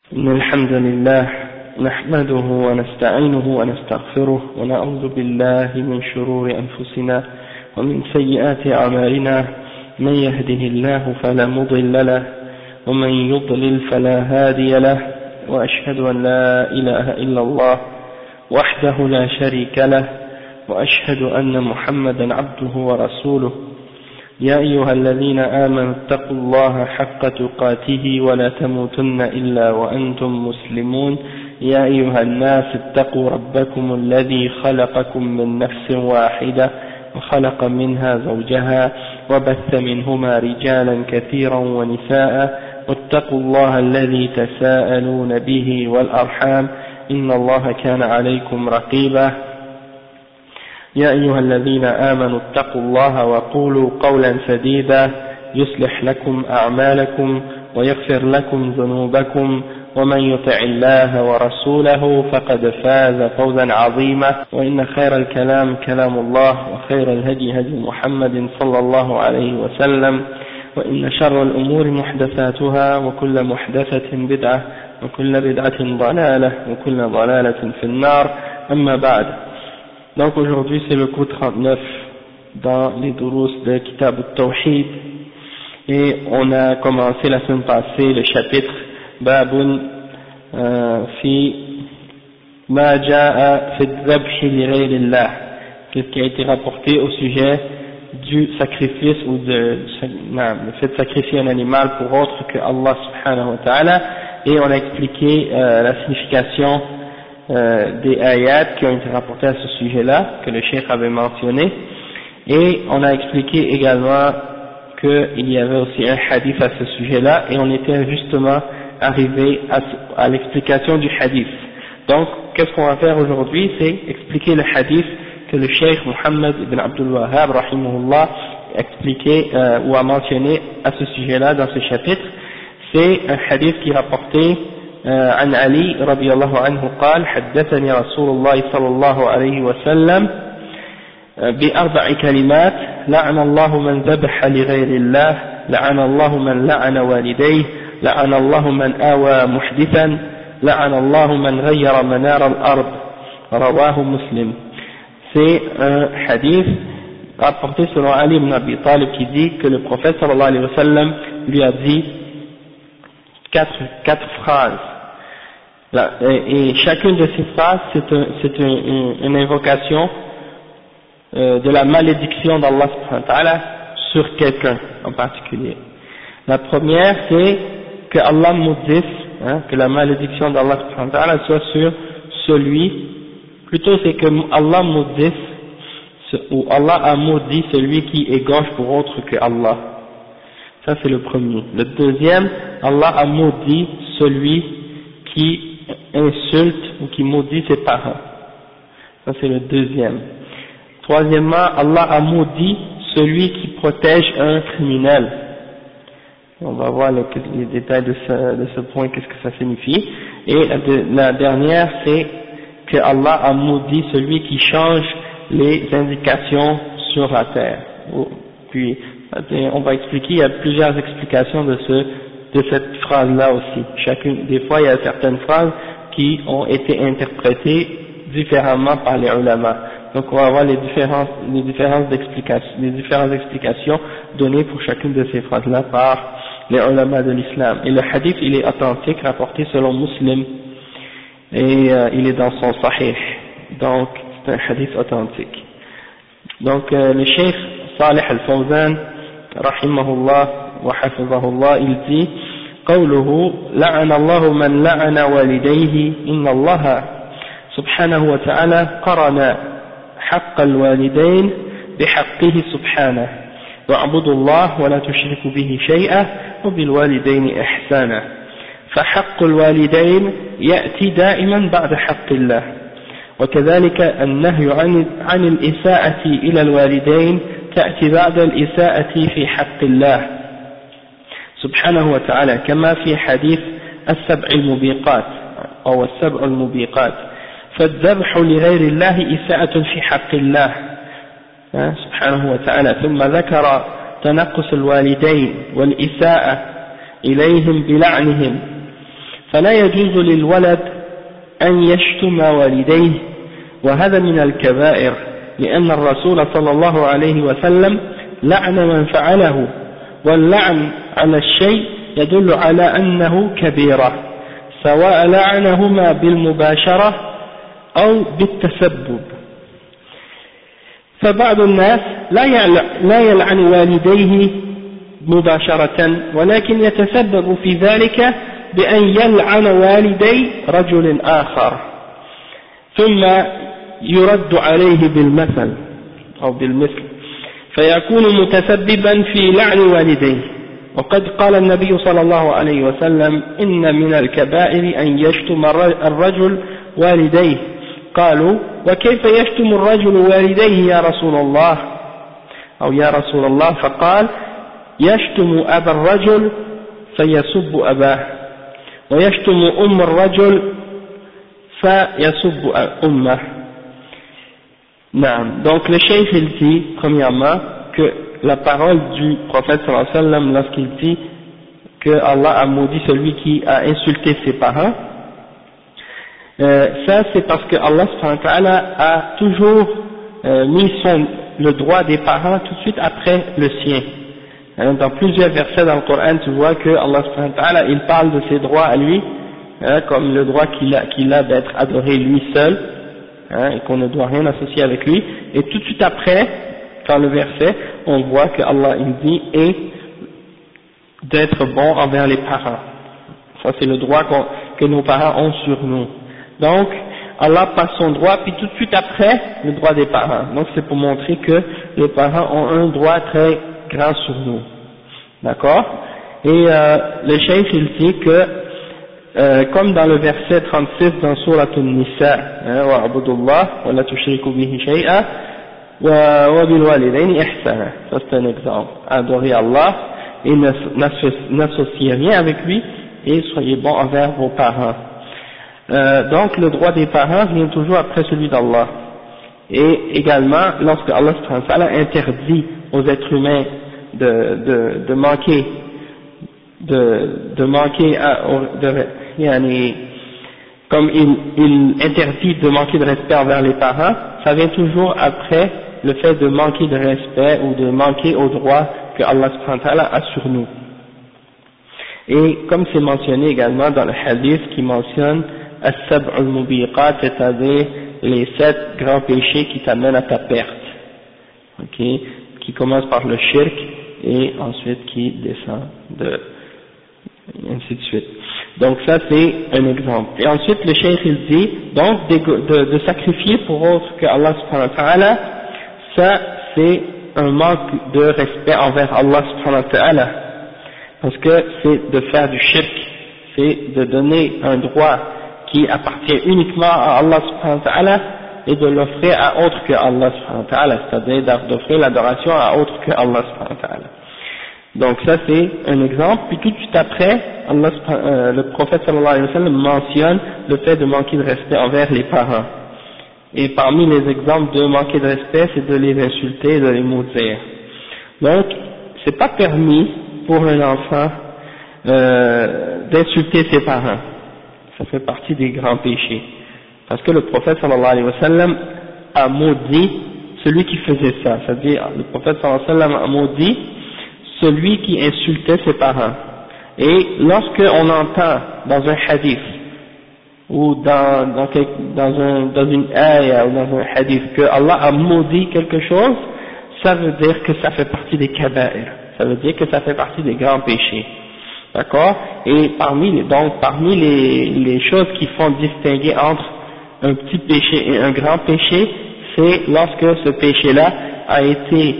إن الحمد لله نحمده ونستعينه ونستغفره ونعوذ بالله من شرور أنفسنا ومن سيئات أعمالنا من يهده الله فلا مضل له ومن يضلل فلا هادي له وأشهد أن لا إله إلا الله وحده لا شريك له وأشهد أن محمدا عبده ورسوله يا أيها الذين آمنوا اتقوا الله حق تقاته ولا تموتن إلا وأنتم مسلمون يا أيها الناس اتقوا ربكم الذي خلقكم من نفس واحدة وخلق منها زوجها وبث منهما رجالا كثيرا ونساء واتقوا الله الذي تساءلون به والأرحام إن الله كان عليكم رقيبا يا أيها الذين آمنوا اتقوا الله وقولوا قولا سديدا يصلح لكم أعمالكم ويغفر لكم ذنوبكم ومن يطع الله ورسوله فقد فاز فوزا عظيما وإن خير الكلام كلام الله وخير الهدي هدي محمد صلى الله عليه وسلم وإن شر الأمور محدثاتها وكل محدثة بدعة وكل بدعة ضلالة وكل ضلالة في النار أما بعد. Donc aujourd'hui c'est le cours 39 dans les durus de Kitab al-Tawhid et on a commencé la semaine passée le chapitre Babun fi ma jaa fi dhabh li ghayrillah, qu'est-ce qui a été rapporté au sujet du sacrifice ou le fait de sacrifier un animal pour autre que Allah subhanahu wa ta'ala, et on a expliqué la signification des ayats qui ont été rapportés à ce sujet-là, que le cheikh avait mentionné, et on a expliqué également qu'il y avait aussi un hadith à ce sujet-là, et on était justement arrivé à l'explication du hadith. Donc, qu'est-ce qu'on va faire aujourd'hui, c'est expliquer le hadith que le cheikh Muhammad ibn Abdul Wahhab, rahimahullah, a expliqué ou a mentionné à ce sujet-là dans ce chapitre. C'est un hadith qui est rapporté عن علي رضي الله عنه قال حدثني رسول الله صلى الله عليه وسلم بأربع كلمات لعن الله من ذبح لغير الله لعن الله من لعن والديه لعن الله من آوى محدثا لعن الله من غير منار الأرض رواه مسلم. C'est un hadith rapporté selon Ali ibn Abi Talib qui dit que le prophète sallallahu alayhi wa sallam lui a dit quatre phrases. Et chacune de ces phrases, c'est une invocation de la malédiction d'Allah subhanahu wa ta'ala sur quelqu'un en particulier. La première, c'est que Allah maudisse, que la malédiction d'Allah subhanahu wa ta'ala soit sur celui, plutôt c'est que Allah maudisse, ou Allah a maudit celui qui égorge pour autre que Allah. Ça c'est le premier. Le deuxième, Allah a maudit celui qui insulte ou qui maudit ses parents. Ça c'est le deuxième. Troisièmement, Allah a maudit celui qui protège un criminel. On va voir les détails de ce point, qu'est-ce que ça signifie. Et la dernière, c'est que Allah a maudit celui qui change les indications sur la terre. Puis on va expliquer, il y a plusieurs explications de cette phrase-là aussi. Des fois, il y a certaines phrases qui ont été interprétées différemment par les ulama. Donc, on va voir les différentes explications données pour chacune de ces phrases-là par les ulama de l'islam. Et le hadith, il est authentique, rapporté selon Muslim, et il est dans son sahih. Donc, c'est un hadith authentique. Donc, le cheikh Salih al-Fawzan, rahimahullah wa hafizahullah, il dit قوله لعن الله من لعن والديه إن الله سبحانه وتعالى قرن حق الوالدين بحقه سبحانه واعبدوا الله ولا تشركوا به شيئا وبالوالدين إحسانا فحق الوالدين يأتي دائما بعد حق الله وكذلك النهي عن الإساءة إلى الوالدين تأتي بعد الإساءة في حق الله سبحانه وتعالى كما في حديث السبع الموبقات أو السبع الموبقات فالذبح لغير الله إساءة في حق الله سبحانه وتعالى ثم ذكر تنقص الوالدين والإساءة إليهم بلعنهم فلا يجوز للولد أن يشتم والديه وهذا من الكبائر لأن الرسول صلى الله عليه وسلم لعن من فعله واللعن على الشيء يدل على أنه كبيرة سواء لعنهما بالمباشرة أو بالتسبب. فبعض الناس لا يلعن والديه مباشرة ولكن يتسبب في ذلك بأن يلعن والدي رجل آخر ثم يرد عليه بالمثل أو بالمثل فيكون متسببا في لعن والديه. وقد قال النبي صلى الله عليه وسلم إن من الكبائر أن يشتم الرجل والديه. قالوا وكيف يشتم الرجل والديه يا رسول الله أو يا رسول الله؟ فقال يشتم أبا الرجل فيسب أباه ويشتم أم الرجل فيسب أمه. Non. Donc le cheikh il dit premièrement que la parole du prophète sallallahu alayhi wa sallam lorsqu'il dit que Allah a maudit celui qui a insulté ses parents, ça c'est parce que Allah subhanahu wa ta'ala a toujours mis le droit des parents tout de suite après le sien. Dans plusieurs versets dans le Coran tu vois que Allah subhanahu wa ta'ala il parle de ses droits à lui, comme le droit qu'il a d'être adoré lui seul, et qu'on ne doit rien associer avec lui, et tout de suite après, dans le verset, on voit que Allah il dit et d'être bon envers les parents. Ça c'est le droit que nos parents ont sur nous. Donc Allah passe son droit, puis tout de suite après, le droit des parents. Donc c'est pour montrer que les parents ont un droit très grand sur nous. D'accord? Et le cheikh il dit que comme dans le verset 36 dans Sourate An-Nisa, wa'budullah wa la tushriku bihi shay'a wa bil walidayni ihsana. Ça c'est un exemple. Adorez Allah et n'associez rien avec lui et soyez bons envers vos parents. Donc le droit des parents vient toujours après celui d'Allah. Et également lorsque Allah subhanahu wa ta'ala interdit aux êtres humains de manquer comme il interdit de manquer de respect envers les parents, ça vient toujours après le fait de manquer de respect ou de manquer aux droits que Allah subhanahu wa ta'ala a sur nous. Et comme c'est mentionné également dans le hadith qui mentionne as-sab'u al-mubiqat, c'est-à-dire les 7 grands péchés qui t'amènent à ta perte, qui commencent par le shirk et ensuite qui descend et ainsi de suite. Donc ça c'est un exemple. Et ensuite le cheikh il dit donc de sacrifier pour autre que Allah subhanahu wa ta'ala, ça c'est un manque de respect envers Allah subhanahu wa ta'ala, parce que c'est de faire du shirk, c'est de donner un droit qui appartient uniquement à Allah subhanahu wa ta'ala et de l'offrir à autre que Allah subhanahu wa ta'ala, c'est-à-dire d'offrir l'adoration à autre que Allah subhanahu wa ta'ala. Donc ça c'est un exemple, puis tout de suite après, le prophète sallallahu alayhi wa sallam mentionne le fait de manquer de respect envers les parents. Et parmi les exemples de manquer de respect, c'est de les insulter, de les maudire. Donc, c'est pas permis pour un enfant d'insulter ses parents. Ça fait partie des grands péchés. Parce que le prophète sallallahu alayhi wa sallam a maudit celui qui faisait ça. C'est-à-dire, le prophète sallallahu alayhi wa sallam a maudit celui qui insultait ses parents. Et lorsque on entend dans un hadith ou dans une ayah ou dans un hadith que Allah a maudit quelque chose, ça veut dire que ça fait partie des kaba'ir, ça veut dire que ça fait partie des grands péchés. D'accord? Et parmi les choses qui font distinguer entre un petit péché et un grand péché, c'est lorsque ce péché-là a été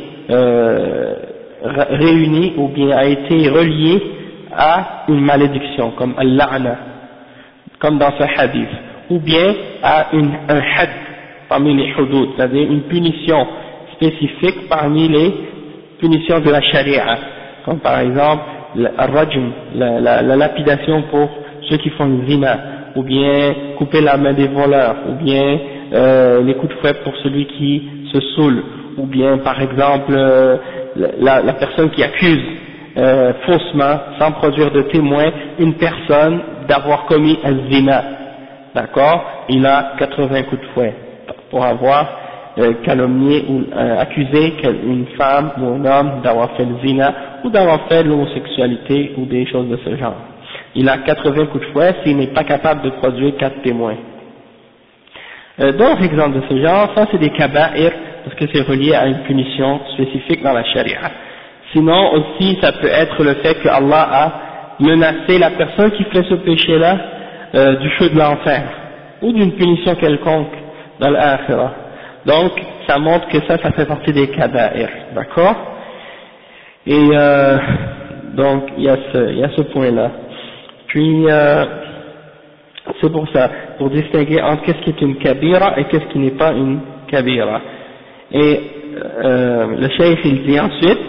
réuni ou bien a été relié à une malédiction, comme al-la'na, comme dans ce hadith, ou bien à un had parmi les hudud, c'est-à-dire une punition spécifique parmi les punitions de la charia, comme par exemple al-rajm, la lapidation pour ceux qui font le zina, ou bien couper la main des voleurs, ou bien les coups de fouet pour celui qui se saoule, ou bien par exemple la personne qui accuse faussement, sans produire de témoin, une personne d'avoir commis un zina, d'accord, il a 80 coups de fouet pour avoir calomnié ou accusé une femme ou un homme d'avoir fait le zina ou d'avoir fait l'homosexualité ou des choses de ce genre. Il a 80 coups de fouet s'il n'est pas capable de produire 4 témoins. D'autres exemples de ce genre, ça c'est des kaba'ir, parce que c'est relié à une punition spécifique dans la charia. Sinon aussi, ça peut être le fait que Allah a menacé la personne qui fait ce péché-là du feu de l'enfer, ou d'une punition quelconque dans l'akhirah. Donc, ça montre que ça fait partie des kaba'ir, d'accord? Et donc, il y a ce point-là. Puis, c'est pour ça, pour distinguer entre qu'est-ce qui est une kabira et qu'est-ce qui n'est pas une kabira. Et le cheikh il dit ensuite,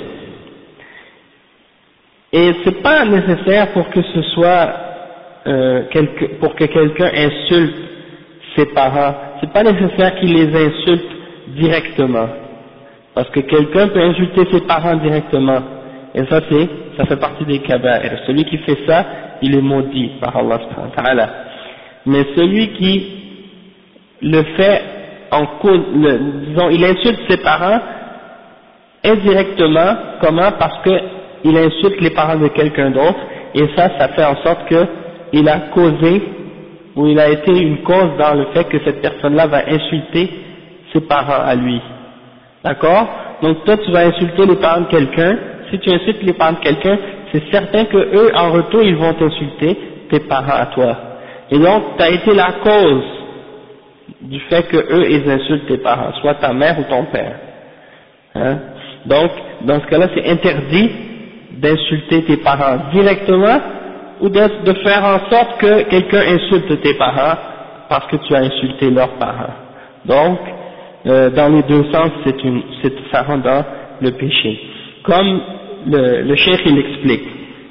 et c'est pas nécessaire pour que ce soit pour que quelqu'un insulte ses parents, c'est pas nécessaire qu'il les insulte directement, parce que quelqu'un peut insulter ses parents directement, et ça fait partie des kaba'ir. Celui qui fait ça, il est maudit par Allah subhanahu wa ta'ala. Mais celui qui le fait en cause, disons, il insulte ses parents indirectement, comment? Parce que il insulte les parents de quelqu'un d'autre, et ça fait en sorte que il a causé, ou il a été une cause dans le fait que cette personne-là va insulter ses parents à lui. D'accord? Donc toi tu vas insulter les parents de quelqu'un, si tu insultes les parents de quelqu'un, c'est certain que eux, en retour, ils vont t'insulter tes parents à toi. Et donc, tu as été la cause du fait que eux, ils insultent tes parents, soit ta mère ou ton père. Hein? Donc, dans ce cas-là, c'est interdit d'insulter tes parents directement ou de faire en sorte que quelqu'un insulte tes parents parce que tu as insulté leurs parents. Donc, dans les deux sens, ça rentre dans le péché. Comme le cheikh il explique.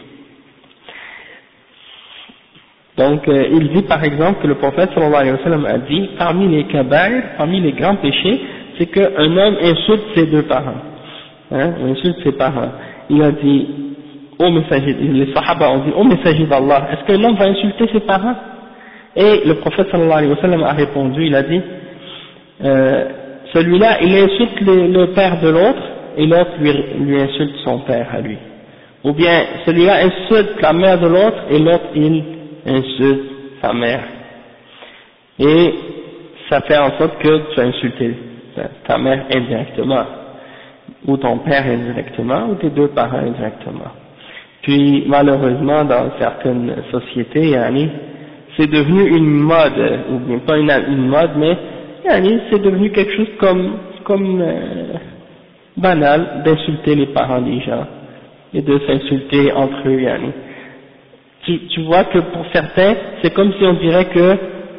Donc il dit par exemple que le prophète sallallahu alayhi wa sallam a dit, parmi les kaba'ir, parmi les grands péchés, c'est qu'un homme insulte ses deux parents, hein, insulte ses parents. Il a dit, ô messager, les sahaba ont dit, ô messager d'Allah, est-ce qu'un homme va insulter ses parents? Et le prophète sallallahu alayhi wa sallam a répondu, il a dit, celui-là il insulte le père de l'autre, et l'autre lui insulte son père à lui. Ou bien celui-là insulte la mère de l'autre et l'autre il insulte sa mère. Et ça fait en sorte que tu as insulté ta mère indirectement, ou ton père indirectement, ou tes deux parents indirectement. Puis malheureusement dans certaines sociétés, c'est devenu une mode, ou bien pas une mode, mais c'est devenu quelque chose comme banal d'insulter les parents des gens et de s'insulter entre eux. Tu vois que pour certains c'est comme si on dirait que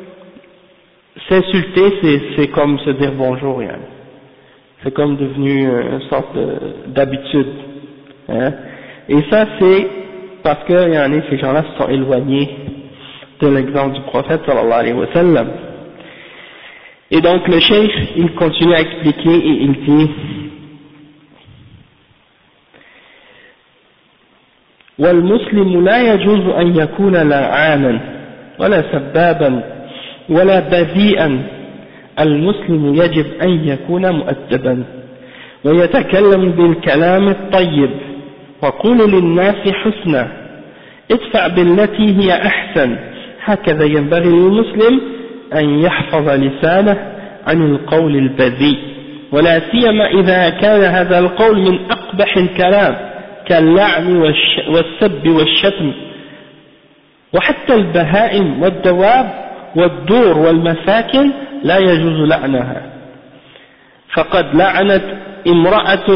s'insulter c'est comme se dire bonjour, c'est comme devenu une sorte d'habitude, hein. Et ça c'est parce que ces gens-là se sont éloignés de l'exemple du prophète sallallahu alayhi wa sallam. Et donc le cheikh il continue à expliquer et il dit, والمسلم لا يجوز أن يكون لعانا ولا سبابا ولا بذيئا. المسلم يجب أن يكون مؤدبا ويتكلم بالكلام الطيب وقول للناس حسنا ادفع بالتي هي أحسن. هكذا ينبغي للمسلم أن يحفظ لسانه عن القول البذيء، ولا سيما إذا كان هذا القول من أقبح الكلام كاللعن والسب والشتم. وحتى البهائم والدواب والدور والمساكن لا يجوز لعنها، فقد لعنت امرأة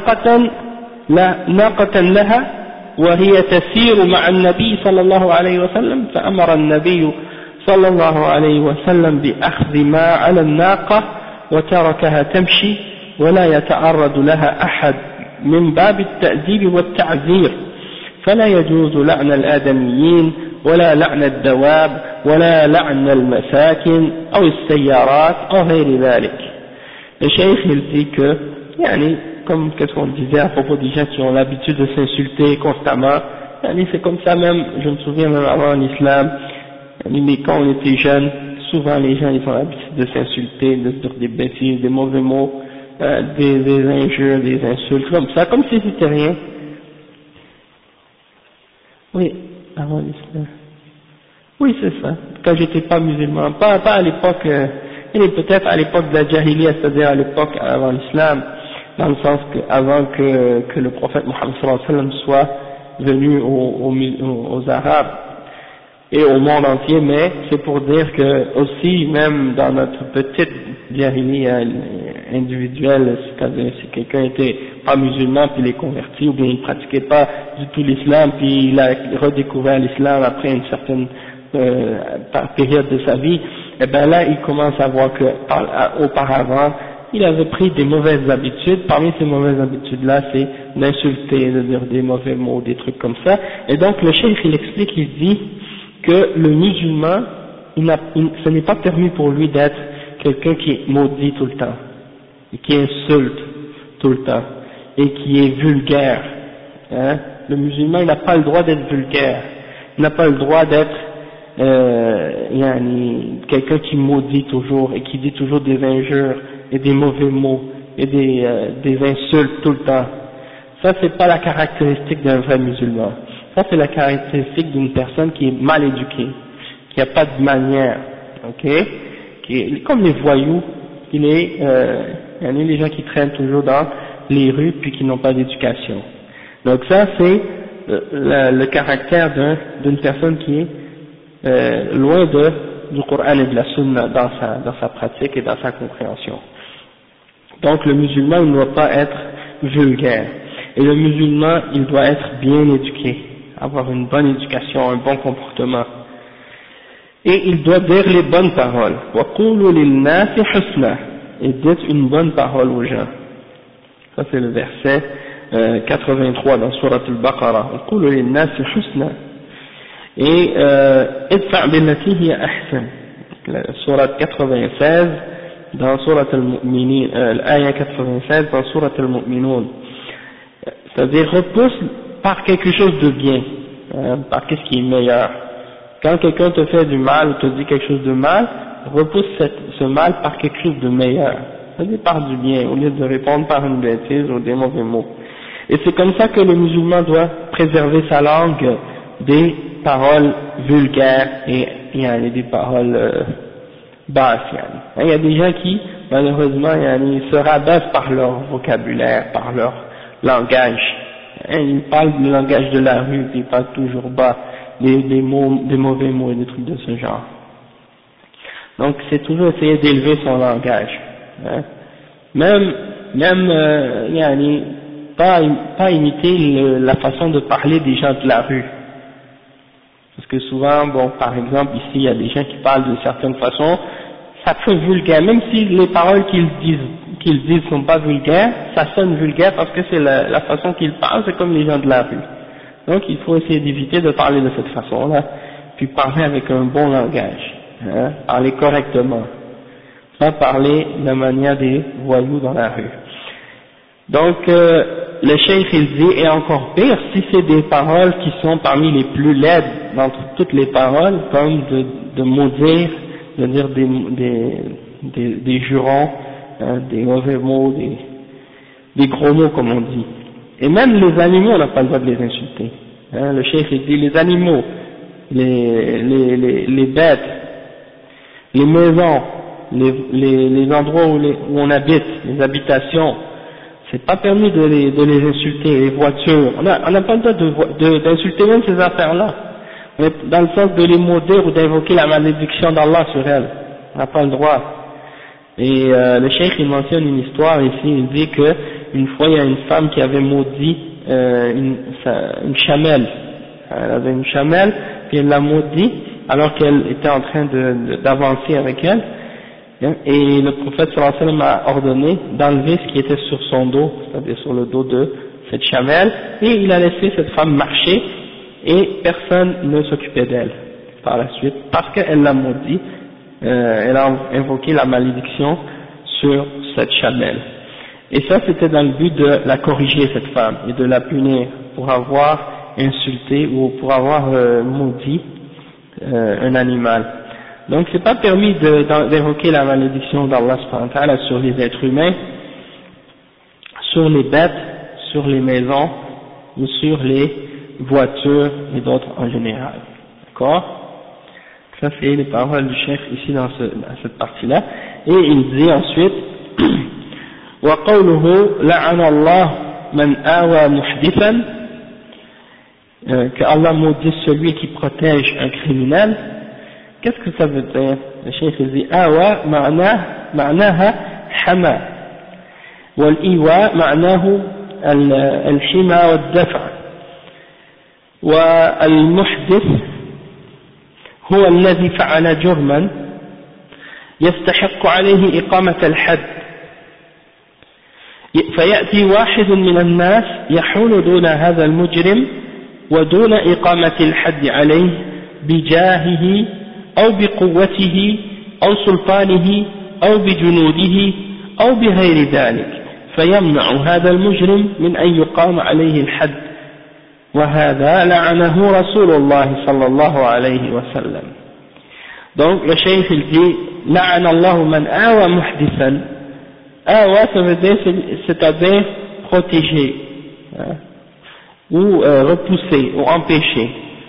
ناقة لها وهي تسير مع النبي صلى الله عليه وسلم، فأمر النبي صلى الله عليه وسلم بأخذ ما على الناقة وتركها تمشي ولا يتعرض لها أحد من باب التأديب والتعذير. فلا يجوز لعن الآدميين ولا لعن الدواب ولا لعن المساكن أو السيارات أو غير ذلك. Le cheikh il dit que, comme qu'est-ce qu'on disait à propos des gens qui ont l'habitude de s'insulter constamment, C'est comme ça même, je me souviens même avant l'islam, quand on était jeunes, souvent les gens ils ont l'habitude de s'insulter, de se dire des bêtises, des mauvais mots, des injures, des insultes, comme ça, comme si c'était rien. Oui, avant l'islam. Oui, c'est ça. Quand j'étais pas musulman, pas à l'époque, peut-être à l'époque de la Jahiliya, c'est-à-dire à l'époque avant l'islam, dans le sens que avant que le prophète Mohammed sallallahu alayhi wa sallam soit venu aux Arabes et au monde entier, mais c'est pour dire que aussi, même dans notre petite Jahiliya individuelle, c'est-à-dire si quelqu'un était pas musulman puis il est converti, ou bien il pratiquait pas du tout l'islam puis il a redécouvert l'islam après une certaine période de sa vie, et bien là il commence à voir que auparavant il avait pris des mauvaises habitudes. Parmi ces mauvaises habitudes là c'est d'insulter, de dire des mauvais mots, des trucs comme ça. Et donc le cheikh il explique, il dit que le musulman ce n'est pas permis pour lui d'être quelqu'un qui maudit tout le temps et qui insulte tout le temps et qui est vulgaire, hein. Le musulman il n'a pas le droit d'être vulgaire, il n'a pas le droit d'être quelqu'un qui maudit toujours et qui dit toujours des injures et des mauvais mots et des insultes tout le temps. Ça c'est pas la caractéristique d'un vrai musulman. Ça c'est la caractéristique d'une personne qui est mal éduquée, qui n'a pas de manière, ok, qui est comme les voyous, les gens qui traînent toujours dans les rues puis qui n'ont pas d'éducation. Donc ça c'est le caractère d'une personne qui est loin du Coran et de la Sunna dans sa pratique et dans sa compréhension. Donc le musulman il ne doit pas être vulgaire, et le musulman il doit être bien éduqué, avoir une bonne éducation, un bon comportement, et il doit dire les bonnes paroles. وَقُولُوا لِلنَّاسِ حُسْنًا, et dites une bonne parole aux gens. Ça c'est le verset 83 dans Surat al-Baqarah. وَقُولُوا لِلنَّاسِ حُسْنًا. Et idfa' billati hiya ahsan, Surat 96 dans Surat al-Mu'minin, l'aya 96 dans Surat al-Mu'minun, c'est-à-dire repousse par quelque chose de bien, par qu'est-ce qui est meilleur. Quand quelqu'un te fait du mal ou te dit quelque chose de mal, repousse ce mal par quelque chose de meilleur, c'est-à-dire par du bien, au lieu de répondre par une bêtise ou des mauvais mots. Et c'est comme ça que le musulman doit préserver sa langue des paroles vulgaires et des paroles basses. Il y a des gens qui, malheureusement, se rabaissent par leur vocabulaire, par leur langage. Ils parlent du langage de la rue, ils parlent toujours bas, des mauvais mots et des trucs de ce genre. Donc c'est toujours essayer d'élever son langage. Même pas imiter la façon de parler des gens de la rue. Parce que souvent, par exemple, ici, il y a des gens qui parlent d'une certaine façon, ça fait vulgaire, même si les paroles qu'ils disent sont pas vulgaires, ça sonne vulgaire parce que c'est la façon qu'ils parlent, c'est comme les gens de la rue. Donc il faut essayer d'éviter de parler de cette façon-là, puis parler avec un bon langage, parler correctement, pas parler de la manière des voyous dans la rue. Donc le cheikh il dit, et encore pire, si c'est des paroles qui sont parmi les plus laides d'entre toutes les paroles, comme de maudire, de dire des jurons, des mauvais mots, des gros mots comme on dit. Et même les animaux, on n'a pas le droit de les insulter. Le cheikh il dit, les animaux, les bêtes, les maisons, les endroits où on habite, les habitations, c'est pas permis de les insulter, les voitures, on n'a pas le droit d'insulter même ces affaires-là, dans le sens de les maudire ou d'invoquer la malédiction d'Allah sur elles, on n'a pas le droit. Et le cheikh il mentionne une histoire ici, il dit que une fois il y a une femme qui avait maudit une chamelle, elle avait une chamelle, puis elle l'a maudit alors qu'elle était en train d'avancer avec elle. Et le prophète sallallahu alayhi wa sallam a ordonné d'enlever ce qui était sur son dos, c'est-à-dire sur le dos de cette chamelle, et il a laissé cette femme marcher, et personne ne s'occupait d'elle par la suite, parce qu'elle l'a maudit, elle a invoqué la malédiction sur cette chamelle. Et ça c'était dans le but de la corriger cette femme, et de la punir, pour avoir insulté ou pour avoir maudit un animal. Donc c'est pas permis d'évoquer la malédiction d'Allah subhanahu wa ta'ala sur les êtres humains, sur les bêtes, sur les maisons ou sur les voitures et d'autres en général. D'accord? Ça c'est les paroles du cheikh ici dans cette partie-là. Et il dit ensuite وقوله لعن الله من آوى محدثا, que Allah maudit celui qui protège un criminel. Qu'est-ce que ça veut dire? Le cheikh dit آوى معناها حمى, والإيواء معناه الحمى والدفع, والمحدث هو الذي فعل جرما يستحق عليه إقامة الحد, فيأتي واحد من الناس يحول دون هذا المجرم ودون إقامة الحد عليه بجاهه أو بقوته أو سلطانه أو بجنوده أو بغير ذلك, فيمنع هذا المجرم من أن يقام عليه الحد, وهذا لعنه رسول الله صلى الله عليه وسلم. Donc le cheikh il dit لعن الله من آوى محدثا. Awa, ça veut dire, c'est-à-dire protéger, ou repousser, ou empêcher.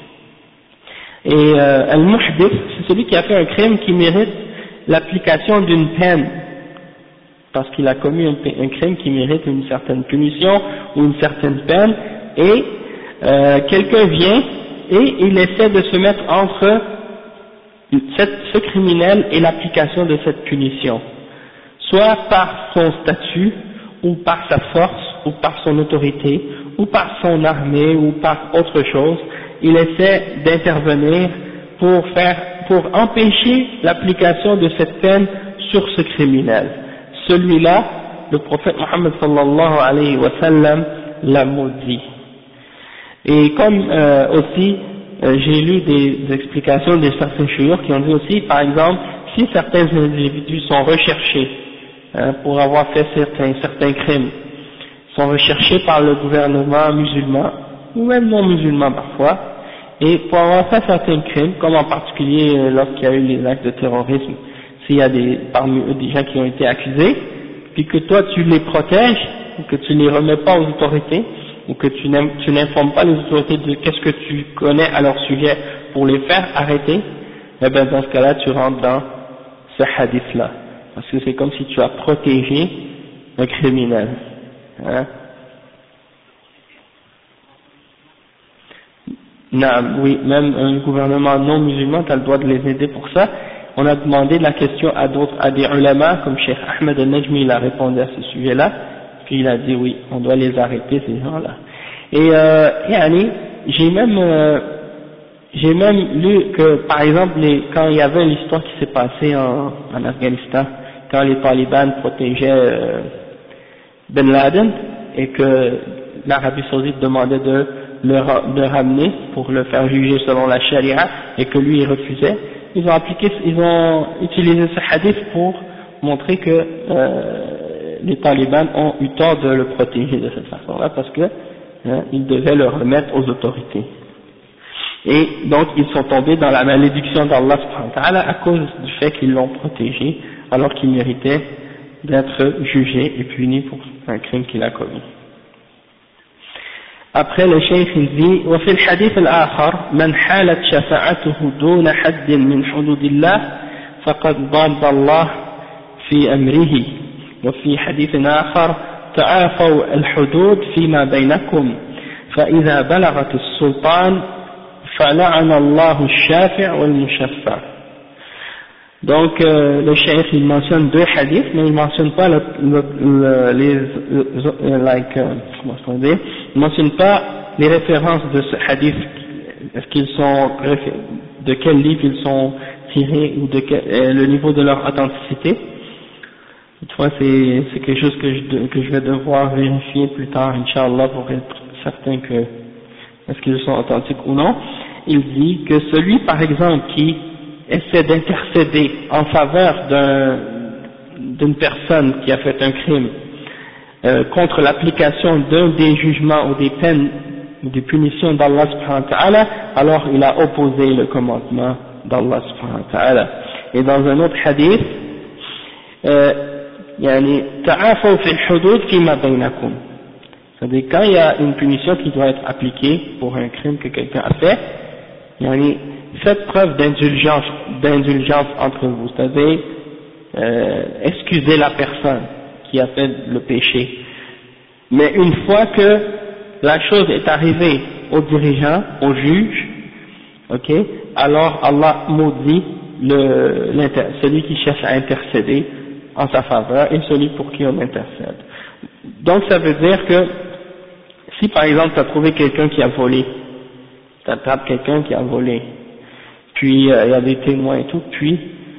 Et al-muhdith, c'est celui qui a fait un crime qui mérite l'application d'une peine, parce qu'il a commis un crime qui mérite une certaine punition ou une certaine peine, et quelqu'un vient et il essaie de se mettre entre ce criminel et l'application de cette punition, soit par son statut, ou par sa force, ou par son autorité, ou par son armée, ou par autre chose. Il essaie d'intervenir pour empêcher l'application de cette peine sur ce criminel. Celui-là, le prophète Mohammed sallallahu alayhi wa sallam l'a maudit. Et comme aussi, j'ai lu des explications de certains chouïrs qui ont dit aussi, par exemple, si certains individus sont recherchés pour avoir fait certains crimes, sont recherchés par le gouvernement musulman, ou même non musulman parfois, et pour avoir fait certains crimes, comme en particulier lorsqu'il y a eu les actes de terrorisme, s'il y a parmi eux des gens qui ont été accusés, puis que toi tu les protèges, ou que tu ne les remets pas aux autorités, ou que tu n'informes pas les autorités de qu'est-ce que tu connais à leur sujet pour les faire arrêter, eh bien dans ce cas-là tu rentres dans ce hadith-là. Parce que c'est comme si tu as protégé un criminel. Hein? Non, oui, même un gouvernement non musulman, tu as le droit de les aider pour ça. On a demandé la question à des ulama, comme Cheikh Ahmed al-Najmi, il a répondu à ce sujet-là, puis il a dit oui, on doit les arrêter ces gens-là. Et j'ai même lu que, par exemple, quand il y avait l'histoire qui s'est passée en Afghanistan, quand les talibans protégeaient Ben Laden, et que l'Arabie Saoudite demandait de le ramener pour le faire juger selon la charia, et que lui il refusait, ils ont utilisé ce hadith pour montrer que les talibans ont eu tort de le protéger de cette façon-là, parce que ils devaient le remettre aux autorités. Et donc ils sont tombés dans la malédiction d'Allah subhanahu wa ta'ala à cause du fait qu'ils l'ont protégé, alors qu'il méritait d'être jugé et puni pour un crime qu'il a commis. Après le cheikh il dit وفي الحديث الآخر من حالت شفاعته دون حد من حدود الله فقد ضاد الله في أمره وفي حديث آخر تعافوا الحدود فيما بينكم فإذا بلغت السلطان فلعن الله الشافع والمشفع. Donc le cheikh il mentionne deux hadiths, mais il mentionne pas il mentionne pas les références de ce hadith, est-ce qu'ils sont de quel livre ils sont tirés ou le niveau de leur authenticité. Toutefois c'est quelque chose que je vais devoir vérifier plus tard, Inch'Allah, pour être certain que est-ce qu'ils sont authentiques ou non. Il dit que celui par exemple qui essaie d'intercéder en faveur d'une personne qui a fait un crime contre l'application d'un des jugements ou des peines des punitions d'Allah subhanahu wa ta'ala, alors il a opposé le commandement d'Allah subhanahu wa ta'ala. Et dans un autre hadith, يعني تعافوا في الحدود فيما بينكم. C'est-à-dire quand il y a une punition qui doit être appliquée pour un crime que quelqu'un a fait, yani faites preuve d'indulgence entre vous, c'est-à-dire excusez la personne qui a fait le péché. Mais une fois que la chose est arrivée au dirigeant, au juge, ok, alors Allah maudit celui qui cherche à intercéder en sa faveur et celui pour qui on intercède. Donc ça veut dire que si par exemple tu as trouvé quelqu'un qui a volé, tu attrapes quelqu'un qui a volé, puis il y a des témoins et tout, puis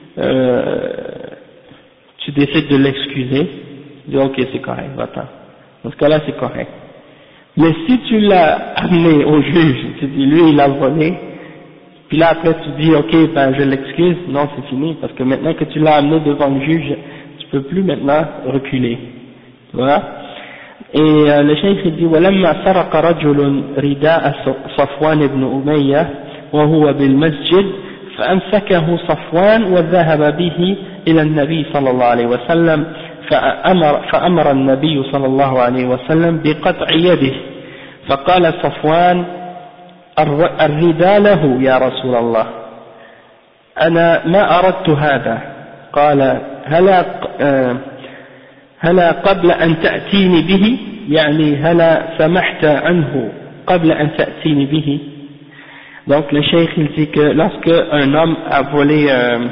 tu décides de l'excuser, tu dis ok c'est correct, va-t'en. Dans ce cas-là c'est correct. Mais si tu l'as amené au juge, tu dis lui il a volé, puis là après tu dis ok ben je l'excuse, non c'est fini, parce que maintenant que tu l'as amené devant le juge, tu peux plus maintenant reculer. Voilà. Et le cheikh dit ولما سرق رجل رداء صفوان بن أمية وهو بالمسجد فأمسكه صفوان وذهب به إلى النبي صلى الله عليه وسلم فأمر النبي صلى الله عليه وسلم بقطع يده فقال صفوان الرداء له يا رسول الله أنا ما أردت هذا قال هلا قبل أن تأتيني به يعني هلا سمحت عنه قبل أن تأتيني به. Donc le cheikh il dit que lorsque un homme a volé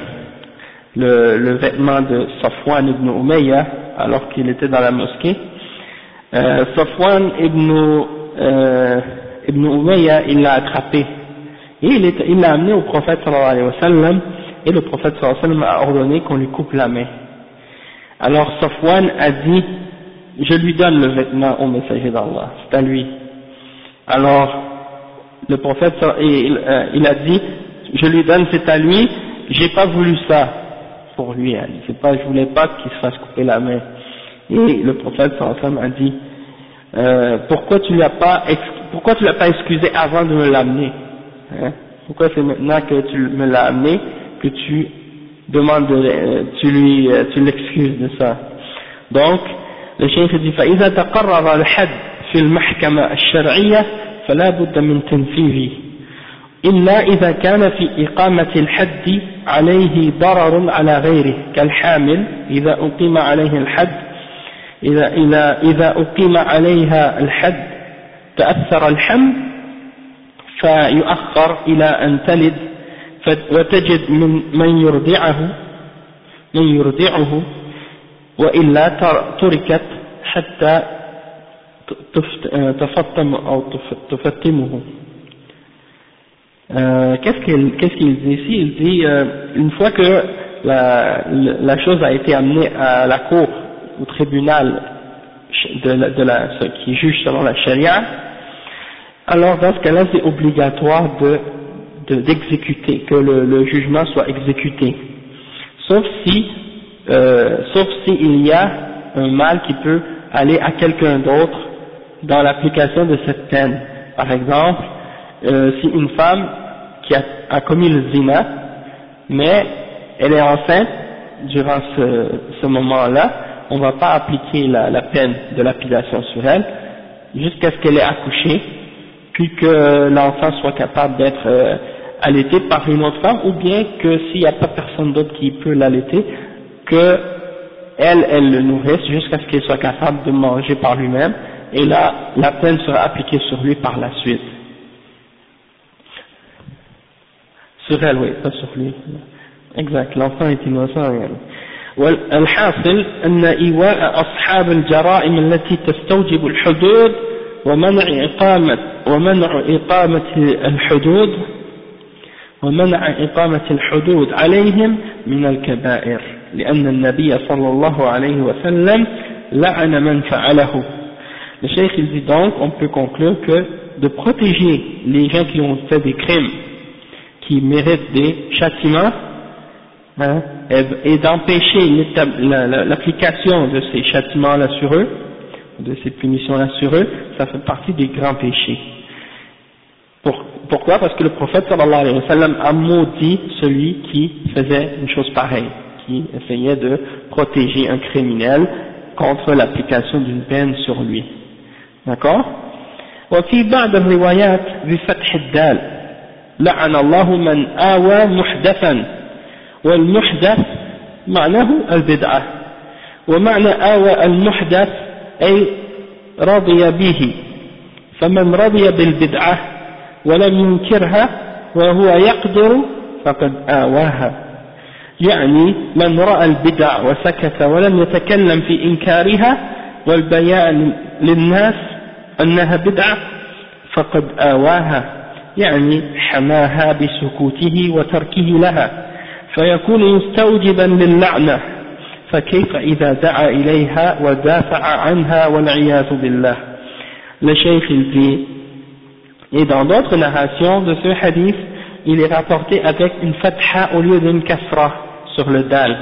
le vêtement de Safwan ibn Umayya alors qu'il était dans la mosquée, Safwan ibn Umayya il l'a attrapé et il l'a amené au prophète sallallahu alayhi wa sallam, et le prophète sallallahu alayhi wa sallam a ordonné qu'on lui coupe la main. Alors Safwan a dit je lui donne le vêtement au messager d'Allah, c'est à lui. Alors le prophète il a dit je lui donne, c'est à lui, j'ai pas voulu ça pour lui, c'est pas, je voulais pas qu'il se fasse couper la main. Et le prophète sallallahu alayhi wa sallam a dit pourquoi tu l'as pas excusé avant de me l'amener, hein? Pourquoi c'est maintenant que tu me l'as amené que tu demandes tu l'excuses de ça? Donc le cheikh dit فإذا تقرر الحد في المحكمة الشرعية فلا بد من تنفيذه إلا إذا كان في إقامة الحد عليه ضرر على غيره كالحامل إذا أقيم عليه الحد إذا أقيم عليها الحد تأثر الحمل فيؤخر إلى أن تلد وتجد من يرضعه وإلا تركت حتى تفطم أو تفتمه. Qu'est-ce qu'il dit ici? Il dit une fois que la chose a été amenée à la cour, au tribunal qui juge selon la charia, alors dans ce cas-là c'est obligatoire d'exécuter, que le jugement soit exécuté, sauf si il y a un mal qui peut aller à quelqu'un d'autre dans l'application de cette peine. Par exemple, si une femme qui a commis le zina, mais elle est enceinte durant ce moment-là, on ne va pas appliquer la peine de lapidation sur elle jusqu'à ce qu'elle ait accouché, puis que l'enfant soit capable d'être allaité par une autre femme, ou bien que s'il n'y a pas personne d'autre qui peut l'allaiter, que elle le nourrisse jusqu'à ce qu'il soit capable de manger par lui-même, et là la peine sera appliquée sur lui par la suite. Sur elle, oui, pas sur lui. Exact, l'enfant est innocent. والحاصل أن إيواء أصحاب الجرائم التي تستوجب الحدود ومنع إقامة الحدود عليهم من الكبائر لأن النبي صلى الله عليه وسلم لعن من فعله. Le cheikh il dit donc, on peut conclure que de protéger les gens qui ont fait des crimes qui méritent des châtiments, hein, et d'empêcher l'application de ces châtiments-là sur eux, de ces punitions-là sur eux, ça fait partie des grands péchés. Pourquoi? Parce que le prophète sallallahu alayhi wa sallam a maudit celui qui faisait une chose pareille, qui essayait de protéger un criminel contre l'application d'une peine sur lui. D'accord? وفي بعض الروايات بفتح الدال لعن الله من آوى محدثا والمحدث معناه البدعة ومعنى آوى المحدث أي رضي به فمن رضي بالبدعة ولم ينكرها وهو يقدر فقد آواها يعني من رأى البدع وسكت ولم يتكلم في إنكارها والبيان للناس أنها بدعة فقد آواها يعني حماها بسكوته وتركه لها فيكون مستوجبا للعنة فكيف إذا دعا إليها ودافع عنها والعياذ بالله. Le cheikh il dit, et dans d'autres narrations de ce hadith, il est rapporté avec une fatha au lieu d'une kasra sur le dal.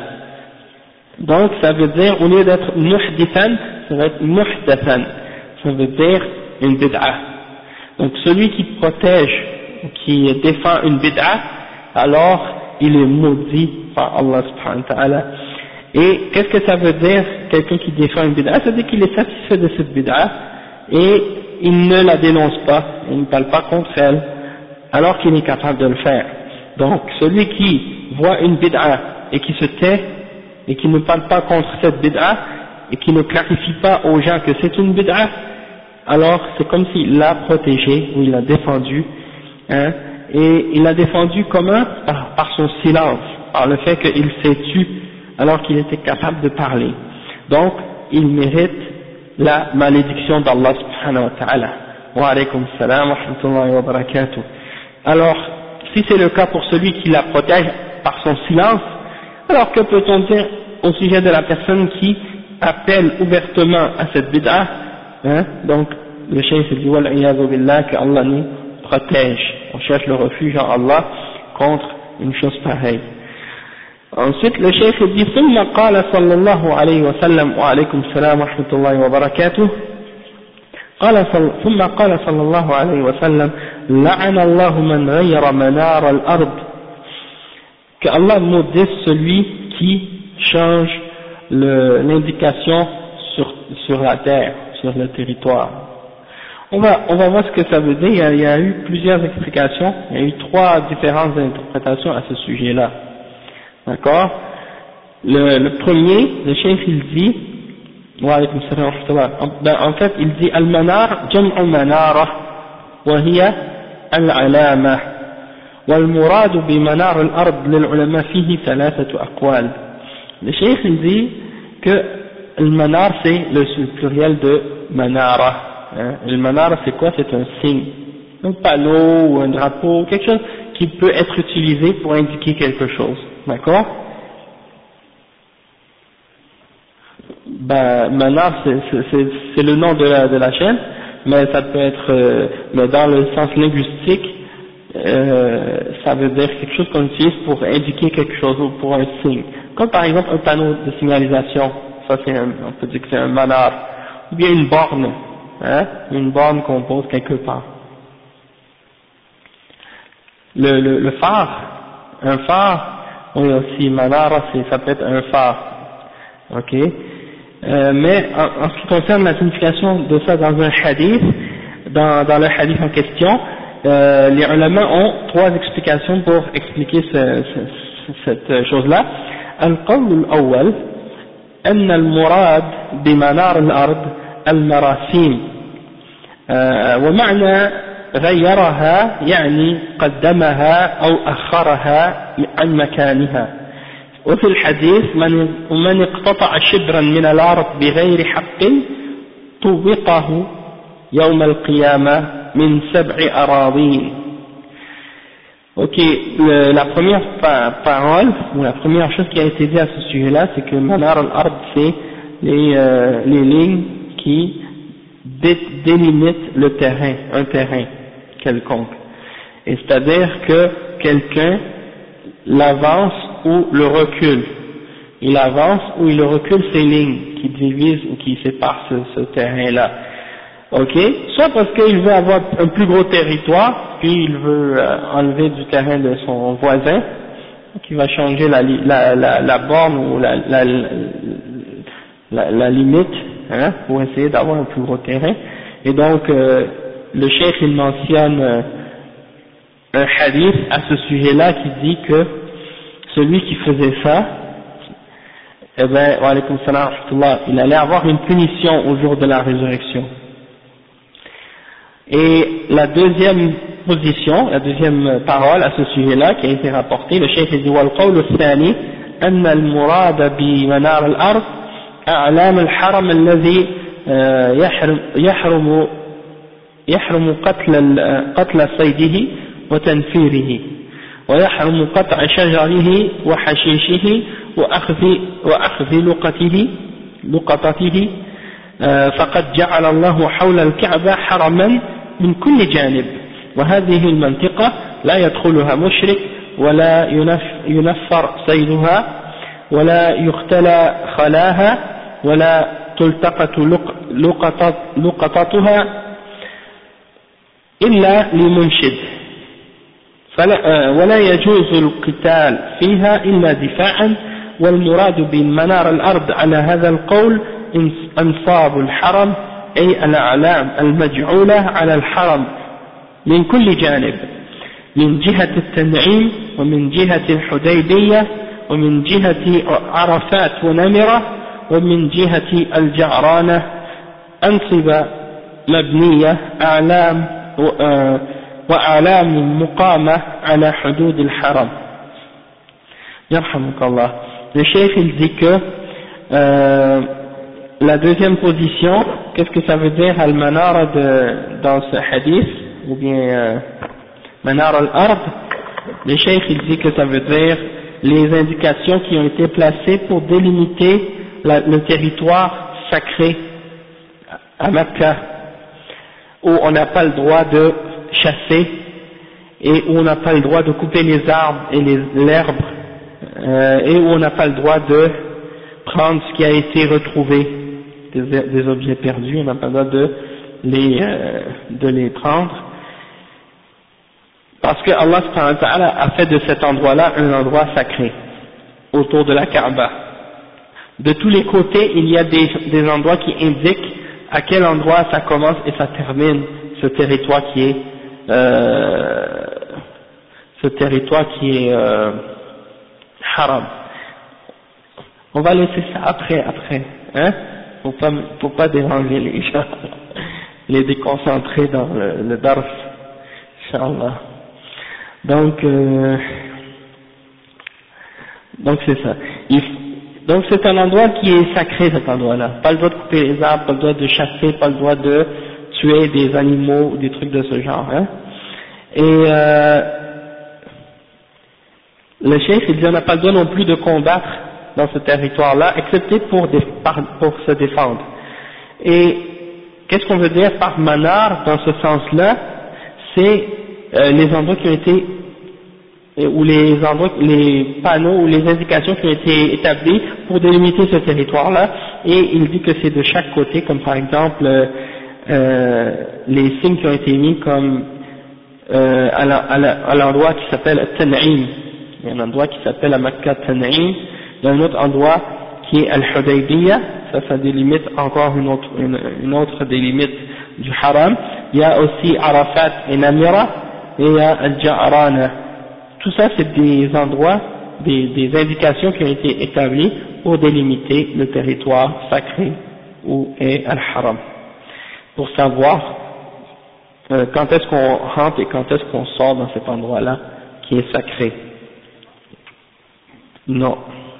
Donc ça veut dire, au lieu d'être muhdithan, ça va être muhdathan, ça veut dire une bid'a. Donc celui qui protège, qui défend une bid'a, alors il est maudit par Allah subhanahu wa ta'ala. Et qu'est-ce que ça veut dire, quelqu'un qui défend une bid'a? Ça veut dire qu'il est satisfait de cette bid'a et il ne la dénonce pas, il ne parle pas contre elle, alors qu'il est capable de le faire. Donc celui qui voit une bid'a et qui se tait et qui ne parle pas contre cette bid'a et qui ne clarifie pas aux gens que c'est une bid'a, alors c'est comme s'il l'a protégé ou il l'a défendu, hein, et il l'a défendu comment? Par son silence, par le fait qu'il s'est tu alors qu'il était capable de parler. Donc il mérite la malédiction d'Allah subhanahu wa ta'ala. Wa alaykum salam wa rahmatullahi wa barakatuh. Alors, si c'est le cas pour celui qui la protège par son silence, alors que peut-on dire au sujet de la personne qui appelle ouvertement à cette bid'a, hein? Donc, le cheikh se dit, wal iyadhu billah, que Allah nous protège. On cherche le refuge en Allah contre une chose pareille. Ensuite, le cheikh dit, ثم قال صلى الله عليه وسلم وعليكم السلام ورحمة الله وبركاته ثم قال صلى الله عليه وسلم لعن الله من غير منار الأرض que Allah maudisse celui qui change l'indication sur la terre, sur le territoire. On va voir ce que ça veut dire. Il y a eu plusieurs explications, il y a eu 3 différentes interprétations à ce sujet-là. D'accord? Le premier, le cheikh il dit, wa alaykum salam wa rahmatullah, en fait il dit al-manar jam'u manara wa hiya al-alama wal murad bi manar al-ard lil ulama fihi thalathatu aqwal. Le cheikh il dit que le manar c'est le pluriel de manara, hein? Le manar c'est quoi? C'est un signe, un panneau ou un drapeau, quelque chose qui peut être utilisé pour indiquer quelque chose. D'accord? Ben, manar c'est le nom de la chaîne, mais ça peut être, mais dans le sens linguistique, ça veut dire quelque chose qu'on utilise pour indiquer quelque chose ou pour un signe. Comme par exemple un panneau de signalisation, ça c'est on peut dire que c'est un manar, ou bien une borne, hein, une borne qu'on pose quelque part. Le phare, un phare, oui aussi, manara, ça peut être un phare, ok, mais en ce qui concerne la signification de ça dans un hadith, dans le hadith en question, les ulama ont 3 explications pour expliquer cette chose-là. القول الأول أن المراد بمنار الأرض المراسيم ومعنى غيرها يعني قدمها أو أخرها عن مكانها وفي الحديث من اقتطع شبرا من الأرض بغير حق طوقه يوم القيامة من 7 أراضين. Ok, la première parole, ou la première chose qui a été dite à ce sujet-là, c'est que manar al-ard, c'est les lignes qui délimitent le terrain, un terrain quelconque. Et c'est-à-dire que quelqu'un l'avance ou le recule. Il avance ou il recule ces lignes qui divisent ou qui séparent ce terrain-là. ok, soit parce qu'il veut avoir un plus gros territoire, puis il veut enlever du terrain de son voisin, donc il va changer la borne ou la limite, hein, pour essayer d'avoir un plus gros terrain. Et donc le cheikh il mentionne un hadith à ce sujet-là qui dit que celui qui faisait ça, eh ben, wa alaykoum salam wa rahmatullah, il allait avoir une punition au jour de la résurrection. Et la deuxième position, la deuxième parole à ce sujet-là qui a été rapportée, le cheikh dit والقول الثاني أن المراد بمنار الأرض أعلام الحرم الذي يحرم قتل صيده وتنفيره، ويحرم قطع شجره وحشيشه وأخذ لقطته فقد جعل الله حول الكعبة حرما من كل جانب، وهذه المنطقة لا يدخلها مشرك ولا ينفر صيدها ولا يختلى خلاها ولا تلتقط لقطتها إلا لمنشد، ولا يجوز القتال فيها إلا دفاعا. والمراد بمنار الأرض على هذا القول أنصاب الحرم أي الأعلام المجعولة على الحرم من كل جانب، من جهة التنعيم ومن جهة الحديبية ومن جهة عرفات ونمرة ومن جهة الجعرانة، أنصبة مبنية أعلام وأعلام مقامة على حدود الحرم. يرحمك الله. Le cheikh il dit que la deuxième position, qu'est-ce que ça veut dire al-manar dans ce hadith, ou bien manar al-ard, le cheikh il dit que ça veut dire les indications qui ont été placées pour délimiter le territoire sacré à Mecca, où on n'a pas le droit de chasser et où on n'a pas le droit de couper les arbres et l'herbe, et où on n'a pas le droit de prendre ce qui a été retrouvé, des objets perdus, on n'a pas le droit de les prendre, parce que Allah subhanahu wa ta'ala a fait de cet endroit-là un endroit sacré, autour de la Kaaba. De tous les côtés, il y a des endroits qui indiquent à quel endroit ça commence et ça termine ce territoire qui est haram. On va laisser ça après, hein, pour pas déranger les gens, les déconcentrer dans le dars, Inch'Allah. Donc c'est ça. Donc c'est un endroit qui est sacré, cet endroit-là. Pas le droit de couper les arbres, pas le droit de chasser, pas le droit de tuer des animaux ou des trucs de ce genre, hein. Et le cheikh il dit on n'a pas le droit non plus de combattre dans ce territoire-là, excepté pour se défendre. Et qu'est-ce qu'on veut dire par manar dans ce sens-là? C'est les endroits qui ont été, ou les panneaux ou les indications qui ont été établies pour délimiter ce territoire-là, et il dit que c'est de chaque côté, comme par exemple les signes qui ont été mis comme à l'endroit qui s'appelle Tan'im. Il y a un endroit qui s'appelle à Makkah Tan'im, il y a un autre endroit qui est Al-Hudaybiyah, ça délimite encore une autre délimite du haram. Il y a aussi Arafat et Namira, et il y a Al-Ja'rana. Tout ça c'est des endroits, des indications qui ont été établies pour délimiter le territoire sacré où est Al-Haram, pour savoir quand est-ce qu'on rentre et quand est-ce qu'on sort dans cet endroit-là qui est sacré. Non.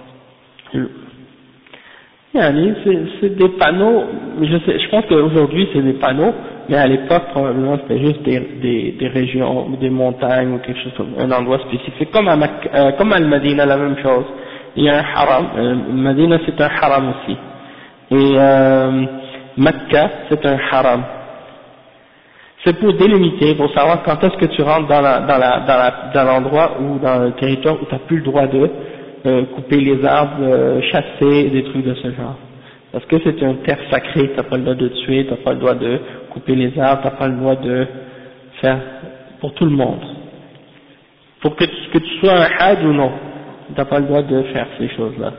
C'est des panneaux, je pense qu'aujourd'hui c'est des panneaux, mais à l'époque probablement c'était juste des régions ou des montagnes ou quelque chose comme un endroit spécifique, comme Al-Madina, la même chose. Il y a un haram, Madina c'est un haram aussi, et Mecca c'est un haram. C'est pour délimiter, pour savoir quand est-ce que tu rentres dans l'endroit ou dans le territoire où tu n'as plus le droit de couper les arbres, chasser, des trucs de ce genre. Parce que c'est une terre sacrée, t'as pas le droit de tuer, t'as pas le droit de couper les arbres, t'as pas le droit de faire pour tout le monde. Pour que tu sois un hajj ou non, t'as pas le droit de faire ces choses-là.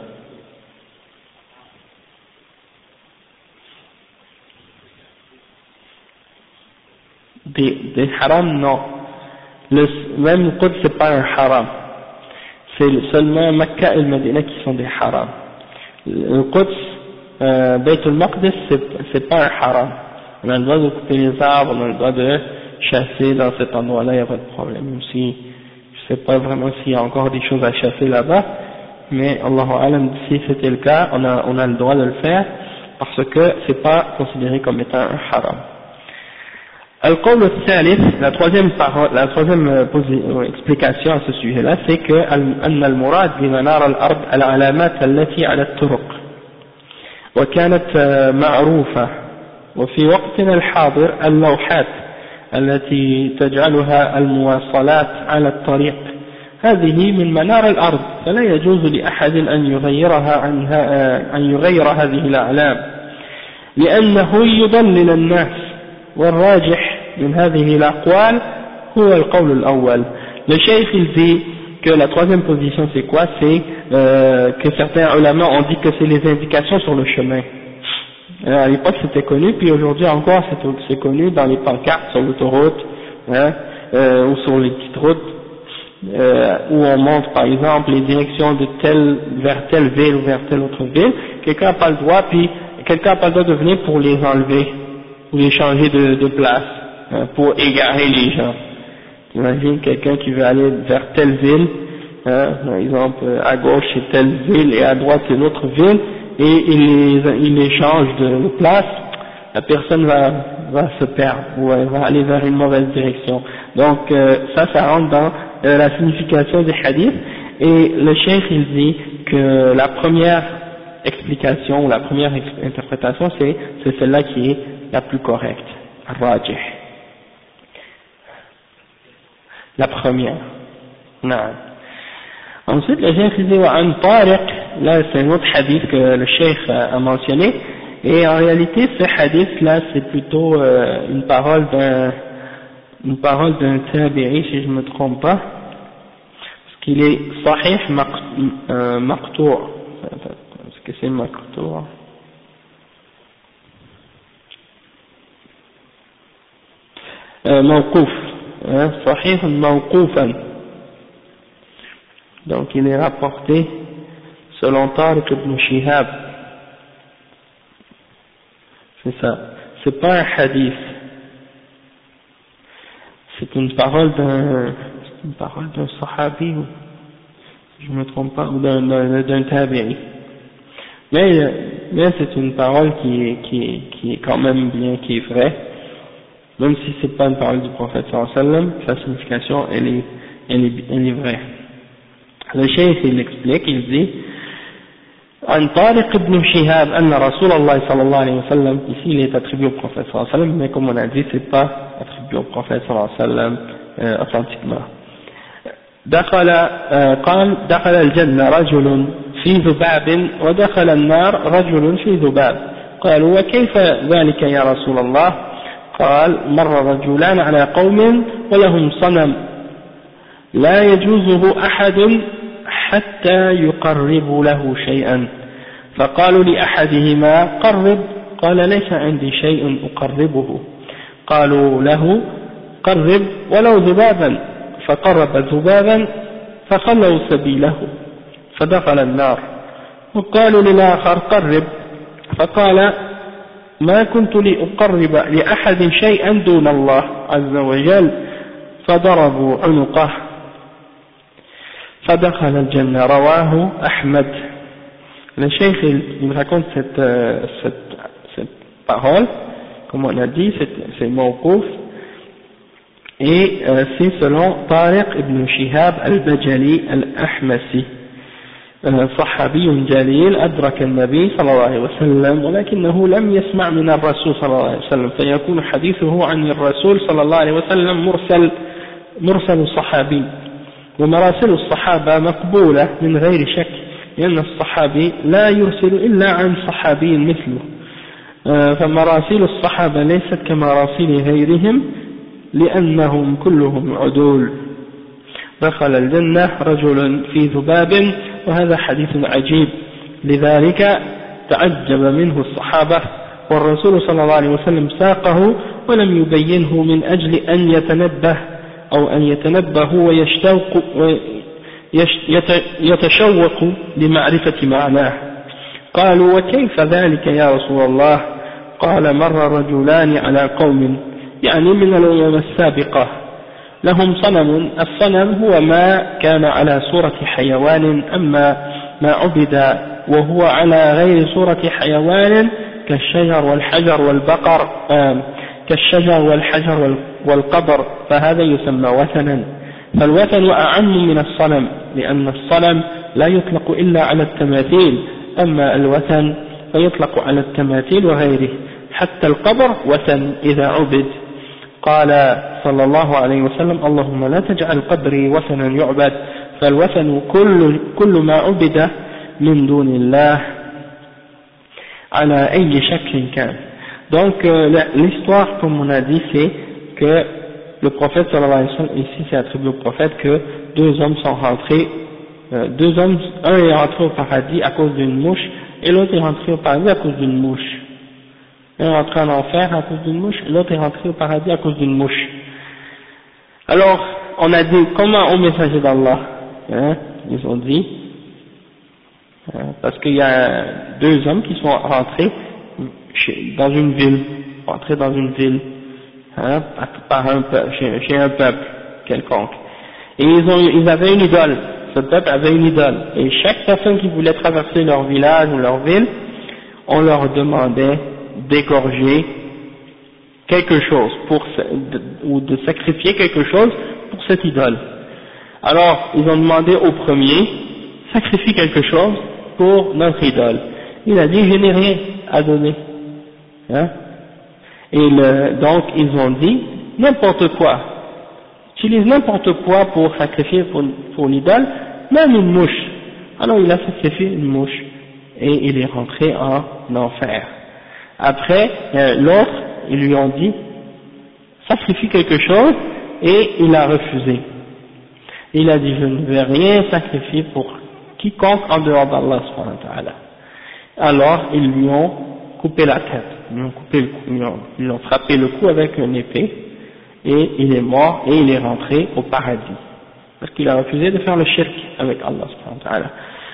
Des haram, non. Même le Quds, c'est pas un haram. C'est seulement Mecca et le Medina qui sont des harams. Le Quds, Bayt al-Maqdis, c'est pas un haram. On a le droit de couper les arbres, on a le droit de chasser dans cet endroit-là, il n'y a pas de problème. Même si, je sais pas vraiment s'il y a encore des choses à chasser là-bas, mais Allahu Alam, si c'était le cas, on a le droit de le faire, parce que c'est pas considéré comme étant un haram. القول الثالث, la troisième explication à ce sujet-là, c'est que أن المراد بمنار الأرض العلامات التي على الطرق وكانت معروفة وفي وقتنا الحاضر اللوحات التي تجعلها المواصلات على الطريق هذه من منار الأرض فلا يجوز لأحد أن يغير هذه الأعلام لأنه يضلل الناس والراجح من هذه الأقوال هو القول الأول. Le cheikh il dit que la troisième position c'est quoi? C'est que certains ulama ont dit que c'est les indications sur le chemin. À l'époque c'était connu, puis aujourd'hui encore c'est connu dans les pancartes sur l'autoroute, ou sur les petites routes, où on montre par exemple les directions de vers telle ville ou vers telle autre ville. Quelqu'un n'a pas le droit, puis quelqu'un n'a pas le droit de venir pour les enlever ou les changer de place, pour égarer les gens. Imagine quelqu'un qui veut aller vers telle ville, par exemple à gauche c'est telle ville et à droite c'est une autre ville, et il les change de place, la personne va se perdre ou elle va aller vers une mauvaise direction. Donc ça rentre dans la signification des hadiths, et le cheikh il dit que la première explication ou la première interprétation c'est celle-là qui est la plus correcte, rajih. La première. Non. Ensuite, le cheikh dit وعن طارق, là c'est un autre hadith que le cheikh a mentionné, et en réalité ce hadith là c'est plutôt une parole d'un tabi'i si je ne me trompe pas, parce qu'il est sahih maqtou'. Est-ce que c'est maqtou'? موقوف, صحيح موقوفا, donc il est rapporté selon Tariq ibn Shihab, c'est ça, c'est pas un hadith, c'est une parole d'un sahabi, ou je me trompe pas, ou d'un tabi'i, mais c'est une parole qui est quand même bien, qui est vraie, même si c'est pas une parole du prophète sallallahu alayhi wa sallam, sa signification elle est vraie. Le cheikh il explique, il dit عن طارق بن شهاب أن رسول الله صلى الله عليه وسلم, ici il est attribué au prophète sallallahu alayhi wa sallam, mais comme on a dit c'est pas attribué au prophète sallallahu alayhi wa sallam authentiquement. قال دخل الجنة رجل في ذباب ودخل النار رجل في ذباب قالوا وكيف ذلك يا رسول الله؟ قال مر رجلان على قوم ولهم صنم لا يجوزه أحد حتى يقرب له شيئا فقالوا لأحدهما قرب قال ليس عندي شيء أقربه قالوا له قرب ولو ذبابا فقرب ذبابا فخلوا سبيله فدخل النار وقالوا للآخر قرب فقال ما كنت لأقرب لأحد شيئا دون الله عز وجل فضربوا عنقه فدخل الجنة رواه أحمد. Le cheikh il raconte cette parole, comme on a dit, c'est mawqouf, et c'est selon Tariq ibn Shihab al-Bajali al-Ahmasi, صحابي جليل أدرك النبي صلى الله عليه وسلم ولكنه لم يسمع من الرسول صلى الله عليه وسلم فيكون حديثه عن الرسول صلى الله عليه وسلم مرسل الصحابي ومراسل الصحابة مقبولة من غير شك لأن الصحابي لا يرسل إلا عن صحابي مثله فمراسيل الصحابة ليست كمراسيل غيرهم لأنهم كلهم عدول. دخل الجنة رجل في ذباب، وهذا حديث عجيب، لذلك تعجب منه الصحابة، والرسول صلى الله عليه وسلم ساقه ولم يبينه من أجل أن يتنبه أو أن يتنبه ويتشوق لمعرفة معناه. قالوا وكيف ذلك يا رسول الله؟ قال مر رجلان على قوم، يعني من الأمم السابقة، لهم صنم، الصنم هو ما كان على صورة حيوان، أما ما عبد وهو على غير صورة حيوان كالشجر والحجر والبقر كالشجر والحجر والقبر فهذا يسمى وثنا. فالوثن أعم من الصنم، لأن الصنم لا يطلق إلا على التماثيل، أما الوثن فيطلق على التماثيل وغيره، حتى القبر وثن إذا عبد. قال صلى الله عليه وسلم اللهم لا تجعل قبري وثنا يعبد، فالوثن كل ما عبد من دون الله على أي شكل كان. Donc l'histoire, comme on a dit, c'est que le prophète sallallahu alayhi wa sallam, ici c'est attribué au prophète que deux hommes sont rentrés, un est rentré au paradis à cause d'une mouche et l'autre est rentré au paradis à cause d'une mouche. Un est rentré en enfer à cause d'une mouche et l'autre est rentré au paradis à cause d'une mouche. Alors on a dit comment au messager d'Allah, ils ont dit parce qu'il y a deux hommes qui sont rentrés dans une ville, par chez un peuple quelconque, et ils avaient une idole, ce peuple avait une idole, et chaque personne qui voulait traverser leur village ou leur ville, on leur demandait d'égorger quelque chose ou de sacrifier quelque chose pour cette idole. Alors ils ont demandé au premier, sacrifie quelque chose pour notre idole. Il a dit je n'ai rien à donner. Et donc ils ont dit n'importe quoi, utilise n'importe quoi pour sacrifier pour l'idole, même une mouche. Alors il a sacrifié une mouche et il est rentré en enfer. Après l'autre, ils lui ont dit sacrifie quelque chose et il a refusé. Il a dit je ne vais rien sacrifier pour quiconque en dehors d'Allah subhanahu wa ta'ala. Alors ils lui ont coupé la tête, ils lui ont frappé le cou avec une épée et il est mort et il est rentré au paradis parce qu'il a refusé de faire le shirk avec Allah subhanahu wa ta'ala.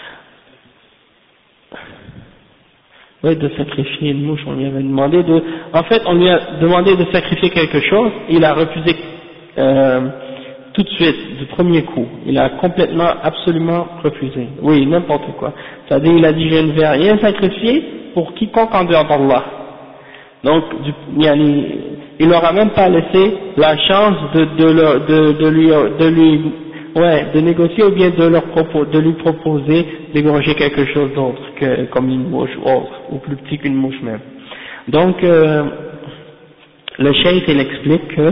Oui, de sacrifier une mouche, on lui avait demandé on lui a demandé de sacrifier quelque chose, il a refusé tout de suite, du premier coup, il a complètement, absolument refusé, oui, n'importe quoi, c'est-à-dire il a dit je ne vais rien sacrifier pour quiconque en dehors d'Allah. Donc il leur a même pas laissé la chance de négocier ou bien de lui proposer d'égorger quelque chose d'autre comme une mouche ou autre, ou plus petit qu'une mouche même. Donc le cheikh il explique que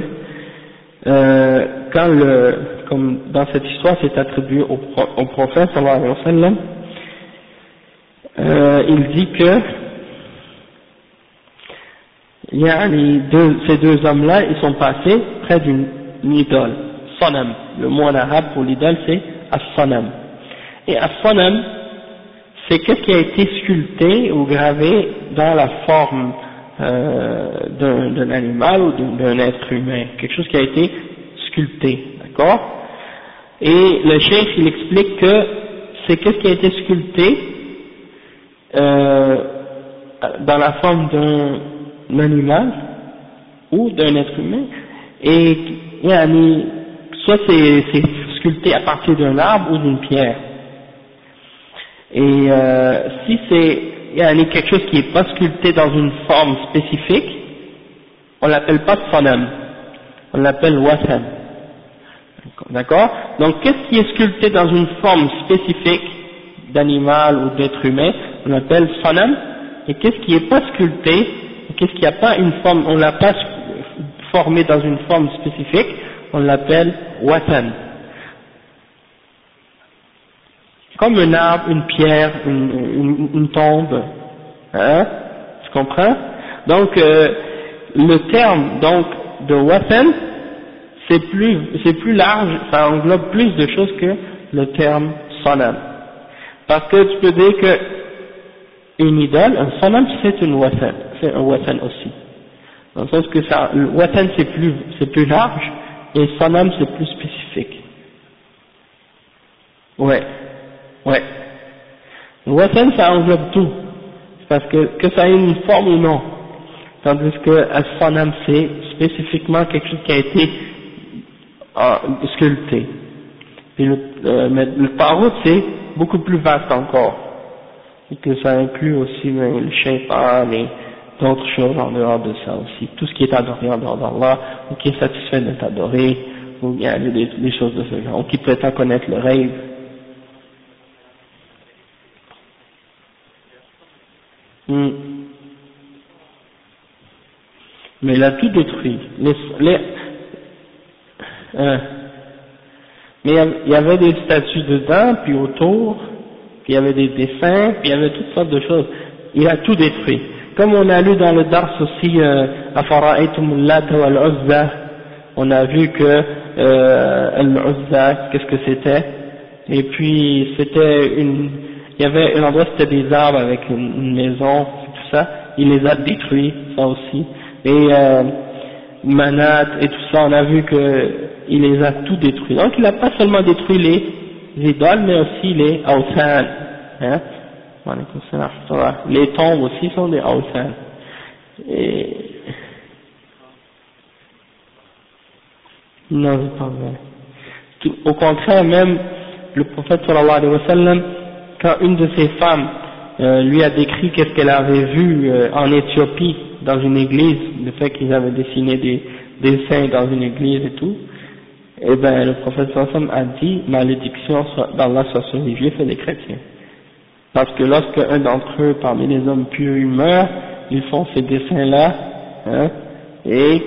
comme dans cette histoire c'est attribué au prophète sallallahu alayhi wa sallam, il dit que ces deux hommes-là, ils sont passés près d'une idole, Sanam. Le mot en arabe pour l'idole c'est As-Sanam. Et As-Sanam, c'est qu'est-ce qui a été sculpté ou gravé dans la forme d'un animal ou d'un être humain, quelque chose qui a été sculpté, d'accord? Et le cheikh il explique que c'est qu'est-ce qui a été sculpté dans la forme d'un animal ou d'un être humain, et soit c'est sculpté à partir d'un arbre ou d'une pierre. Et si c'est quelque chose qui n'est pas sculpté dans une forme spécifique, on l'appelle pas sanam, on l'appelle wathan. D'accord? Donc qu'est-ce qui est sculpté dans une forme spécifique d'animal ou d'être humain, on l'appelle sanam, et qu'est-ce qui n'est pas sculpté, qu'est-ce qui n'a pas une forme, on l'a pas formé dans une forme spécifique, on l'appelle wathan. comme un arbre, une pierre, une tombe, hein, tu comprends? Donc le terme donc de watan, c'est plus large, ça englobe plus de choses que le terme sanam. Parce que tu peux dire que une idole, un sanam c'est un watan aussi. Dans le sens que ça, le watan c'est plus large et sanam c'est plus spécifique. Ouais. Le watan ça englobe tout. Parce que ça ait une forme ou non. Tandis que al-sanam c'est spécifiquement quelque chose qui a été sculpté. Et le tarot c'est beaucoup plus vaste encore. Et que ça inclut aussi le shaitan et d'autres choses en dehors de ça aussi. Tout ce qui est adoré en dehors d'Allah, ou qui est satisfait d'être adoré, ou il y a des choses de ce genre, ou qui prétend connaître le rêve. Mais il a tout détruit. Mais il y avait des statues dedans, puis autour, puis il y avait des dessins, puis il y avait toutes sortes de choses. Il a tout détruit. Comme on a lu dans le Dars aussi, Afara'aytum Lat wal Uzza, on a vu que Al-Uzza, qu'est-ce que c'était? Et puis il y avait un endroit c'était des arbres avec une maison, tout ça. Il les a détruits, ça aussi. Et Manat et tout ça, on a vu que il les a tout détruits. Donc il n'a pas seulement détruit les idoles, mais aussi les awthan, hein. Les tombes aussi sont des awthan. Et non, c'est pas vrai. Au contraire, même le prophète sallallahu alayhi wa sallam, quand une de ses femmes lui a décrit qu'est-ce qu'elle avait vu en Éthiopie dans une église, le fait qu'ils avaient dessiné des dessins dans une église et tout, et ben le prophète sallallahu alayhi wa sallam a dit malédiction d'Allah soit sur les juifs et les chrétiens. Parce que lorsque un d'entre eux parmi les hommes pieux meurt, ils font ces dessins-là, hein, et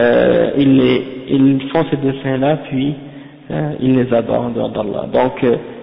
ils font ces dessins-là, puis ils les adorent en dehors d'Allah. Donc,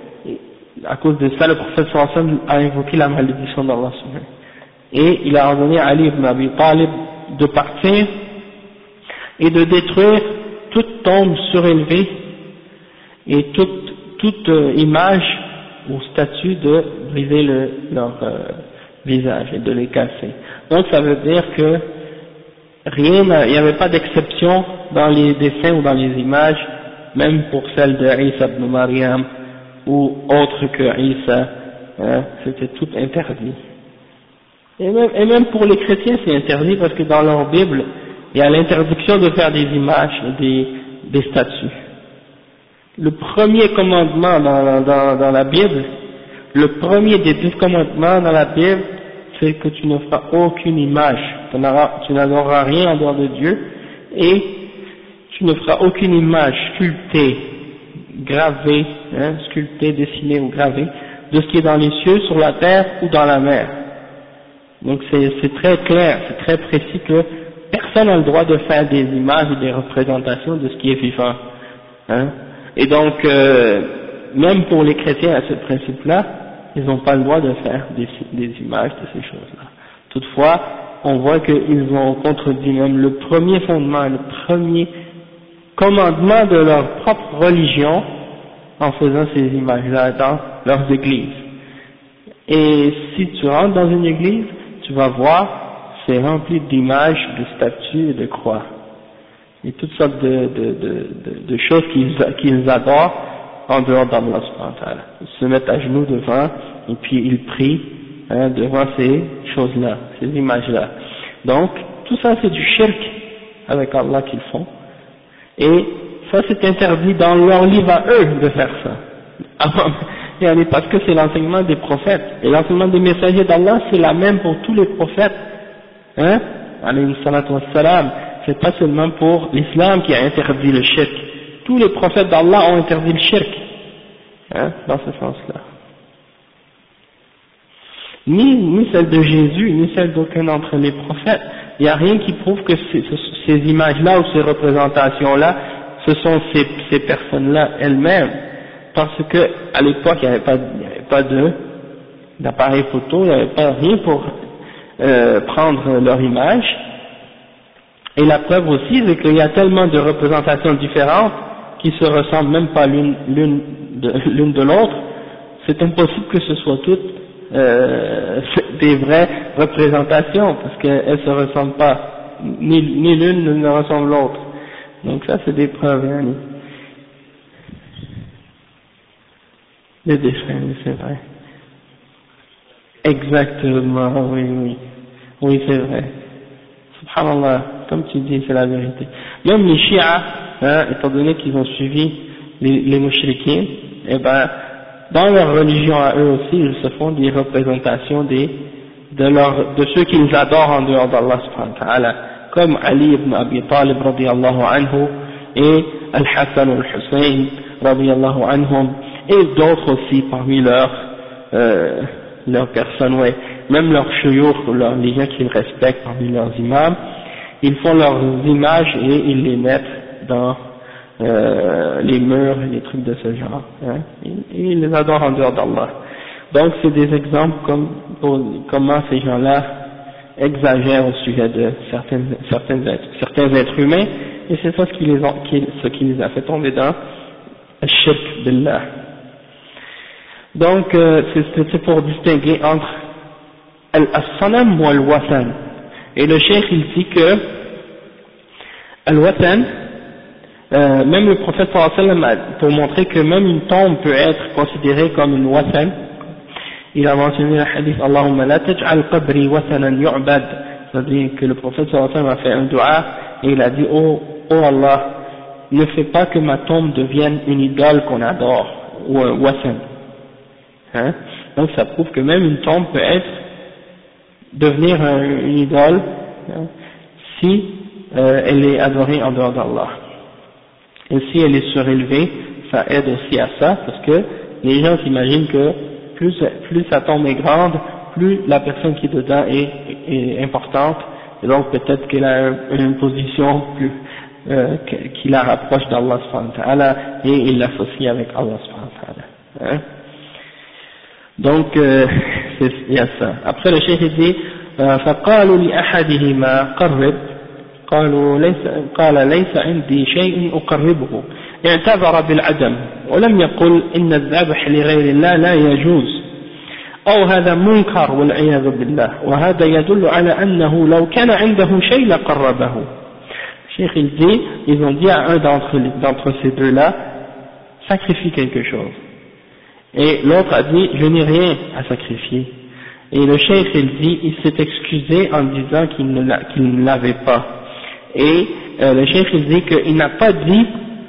à cause de ça, le prophète sallallahu alayhi wa sallam a invoqué la malédiction d'Allah sur eux. Et il a ordonné à Ali ibn Abi Talib de partir et de détruire toute tombe surélevée et toute image ou statue de briser leur visage et de les casser. Donc ça veut dire que il n'y avait pas d'exception dans les dessins ou dans les images, même pour celle de Isa ibn Maryam ou autre que Isa, hein, c'était tout interdit. Et même pour les chrétiens c'est interdit parce que dans leur Bible, il y a l'interdiction de faire des images et des statues. Le premier commandement dans la Bible, le premier des 10 commandements dans la Bible, c'est que tu ne feras aucune image, tu n'adoreras rien en dehors de Dieu, et tu ne feras aucune image sculptée, gravée, hein, sculptée, dessinée ou gravée, de ce qui est dans les cieux, sur la terre ou dans la mer. Donc c'est très clair, c'est très précis que personne n'a le droit de faire des images et des représentations de ce qui est vivant. Hein. Et donc, même pour les chrétiens à ce principe-là, ils n'ont pas le droit de faire des images de ces choses-là. Toutefois, on voit qu'ils ont contredit même le premier fondement, le premier commandement de leur propre religion en faisant ces images-là dans leurs églises. Et si tu rentres dans une église, tu vas voir, c'est rempli d'images, de statues et de croix. Et toutes sortes de choses qu'ils adorent en dehors d'Allah subhanahu wa ta'ala. Ils se mettent à genoux devant et puis ils prient, hein, devant ces choses-là, ces images-là. Donc, tout ça c'est du shirk avec Allah qu'ils font. Et ça c'est interdit dans leur livre à eux de faire ça. Parce que c'est l'enseignement des prophètes. Et l'enseignement des messagers d'Allah c'est la même pour tous les prophètes. Hein, alayhi salatu wassalam. C'est pas seulement pour l'islam qui a interdit le shirk. Tous les prophètes d'Allah ont interdit le shirk, hein, dans ce sens-là. Ni celle de Jésus, ni celle d'aucun d'entre les prophètes. Il n'y a rien qui prouve que ces images-là ou ces représentations-là, ce sont ces personnes-là elles-mêmes. Parce que à l'époque, il n'y avait pas d'appareil photo, il n'y avait pas rien pour prendre leur image. Et la preuve aussi, c'est qu'il y a tellement de représentations différentes qui se ressemblent même pas l'une de l'autre, c'est impossible que ce soit toutes des vraies représentations, parce qu'elles se ressemblent pas, ni l'une ne ressemble l'autre. Donc ça c'est des preuves, hein. Les dessins, c'est vrai. Exactement, oui c'est vrai. Subhanallah, comme tu dis, c'est la vérité. Même les chiites, hein, étant donné qu'ils ont suivi les mouchriquins, eh ben, dans leur religion à eux aussi, ils se font des représentations de ceux qu'ils adorent en dehors d'Allah subhanahu wa ta'ala, comme Ali ibn Abi Talib radiyallahu anhu, et Al-Hassan al-Hussein radiyallahu anhum, et d'autres aussi parmi leurs personnes, ouais. Même leurs shuyukh, les gens qu'ils respectent parmi leurs imams, ils font leurs images et ils les mettent dans les murs et les trucs de ce genre, hein, et ils les adorent en dehors d'Allah. Donc c'est des exemples comme comment ces gens-là exagèrent au sujet de certains êtres humains, et c'est ça ce qui les a fait tomber dans le shirk billah. Donc c'est pour distinguer entre al-sanam ou al-watan. Et le cheikh il dit que al-watan, même le prophète sallallahu alayhi wa sallam, pour montrer que même une tombe peut être considérée comme une watan, il a mentionné le hadith Allahumma la taj'al qabri watanan yu'bad, c'est-à-dire que le prophète sallallahu alayhi wa sallam a fait un dua et il a dit oh Allah, ne fais pas que ma tombe devienne une idole qu'on adore, ou un watan, hein. Donc ça prouve que même une tombe peut devenir une idole, hein, si elle est adorée en dehors d'Allah. Et si elle est surélevée, ça aide aussi à ça, parce que les gens s'imaginent que plus sa tombe est grande, plus la personne qui est dedans est importante, et donc peut-être qu'elle a une position plus qui la rapproche d'Allah subhanahu wa ta'ala, et il l'associe avec Allah subhanahu wa ta'ala, hein. Donc il y a ça. Après le cheikh dit فقالوا لأحدهما قرب قال ليس عندي شيء أقربه اعتذر بالعدم ولم يقل إن الذبح لغير الله لا يجوز أو هذا منكر والعياذ بالله وهذا يدل على أنه لو كان عنده شيء لقربه. Cheikh il dit, ils ont dit à un d'entre ces deux-là, sacrifie quelque chose. Et l'autre a dit, je n'ai rien à sacrifier. Et le cheikh il dit, il s'est excusé en disant qu'il ne l'avait pas. Et le cheikh il dit qu'il n'a pas dit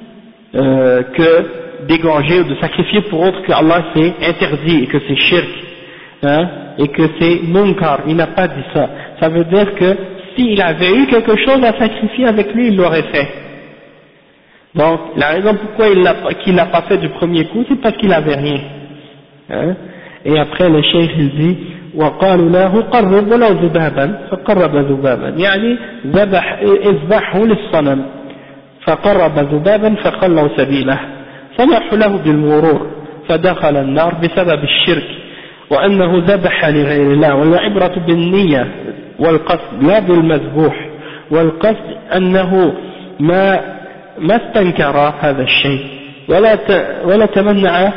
que d'égorger ou de sacrifier pour autre que Allah c'est interdit et que c'est shirk, hein, et que c'est munkar. Il n'a pas dit ça. Ça veut dire que s'il avait eu quelque chose à sacrifier avec lui, il l'aurait fait. Donc la raison pourquoi qu'il l'a pas fait du premier coup, c'est parce qu'il avait rien, hein. Et après le cheikh il dit وقالوا له قرب ولو ذبابا فقرب ذبابا يعني اذبحه للصنم فقرب ذبابا فخلوا سبيله سمحوا له بالمرور فدخل النار بسبب الشرك وأنه ذبح لغير الله والعبرة بالنية والقصد لا بالمذبوح والقصد أنه ما استنكر هذا الشيء ولا تمنع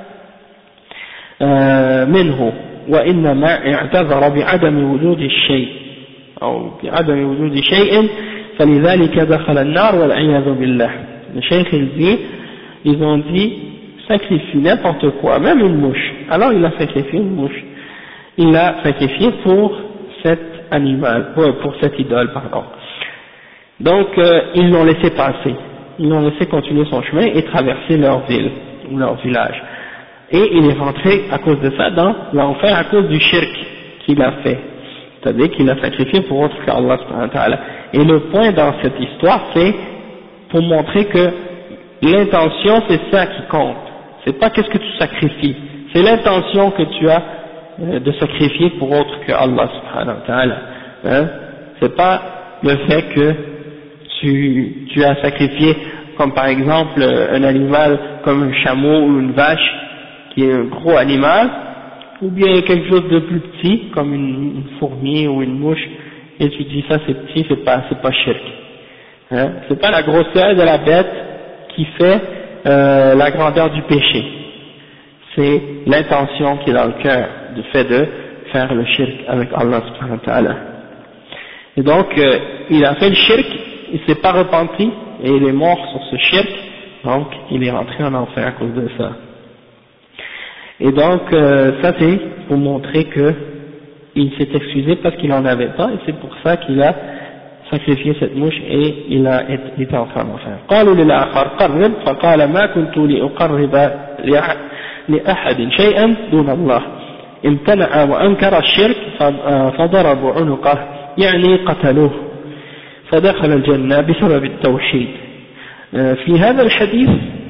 منه وإنما اعتذر بعدم وجود الشيء أو بعدم وجود شيء فلذلك دخل النار والعياذ بالله. Le cheikh il dit, ils ont dit sacrifie n'importe quoi, même une mouche. Alors il a sacrifié une mouche, il l'a sacrifié pour cet animal, pour cette idole, pardon. Donc ils l'ont laissé passer, ils l'ont laissé continuer son chemin et traverser leur ville ou leur village. Et il est rentré à cause de ça dans l'enfer à cause du shirk qu'il a fait, c'est-à-dire qu'il a sacrifié pour autre qu'Allah subhanahu wa ta'ala. Et le point dans cette histoire c'est pour montrer que l'intention c'est ça qui compte, c'est pas qu'est-ce que tu sacrifies, c'est l'intention que tu as de sacrifier pour autre que Allah subhanahu wa ta'ala, hein? C'est pas le fait que tu as sacrifié comme par exemple un animal comme un chameau ou une vache qui est un gros animal, ou bien quelque chose de plus petit, comme une fourmi ou une mouche, et tu dis ça c'est petit, c'est pas shirk. Hein? C'est pas la grosseur de la bête qui fait la grandeur du péché. C'est l'intention qui est dans le cœur, du fait de faire le shirk avec Allah subhanahu wa ta'ala. Et donc, il a fait le shirk, il s'est pas repenti, et il est mort sur ce shirk, donc il est rentré en enfer à cause de ça. Et donc, ça c'est pour montrer que il s'est excusé parce qu'il n'en avait pas, et c'est pour ça qu'il a sacrifié cette mouche et il a été entré en enfer. قالوا للآخر قرب فقال ما كنت لأقرب لأحد شيئا دون الله امتنع وأنكر الشرك فضربوا عنقه يعني قتلوه فدخل الجنة بسبب التوحيد. في هذا الحديث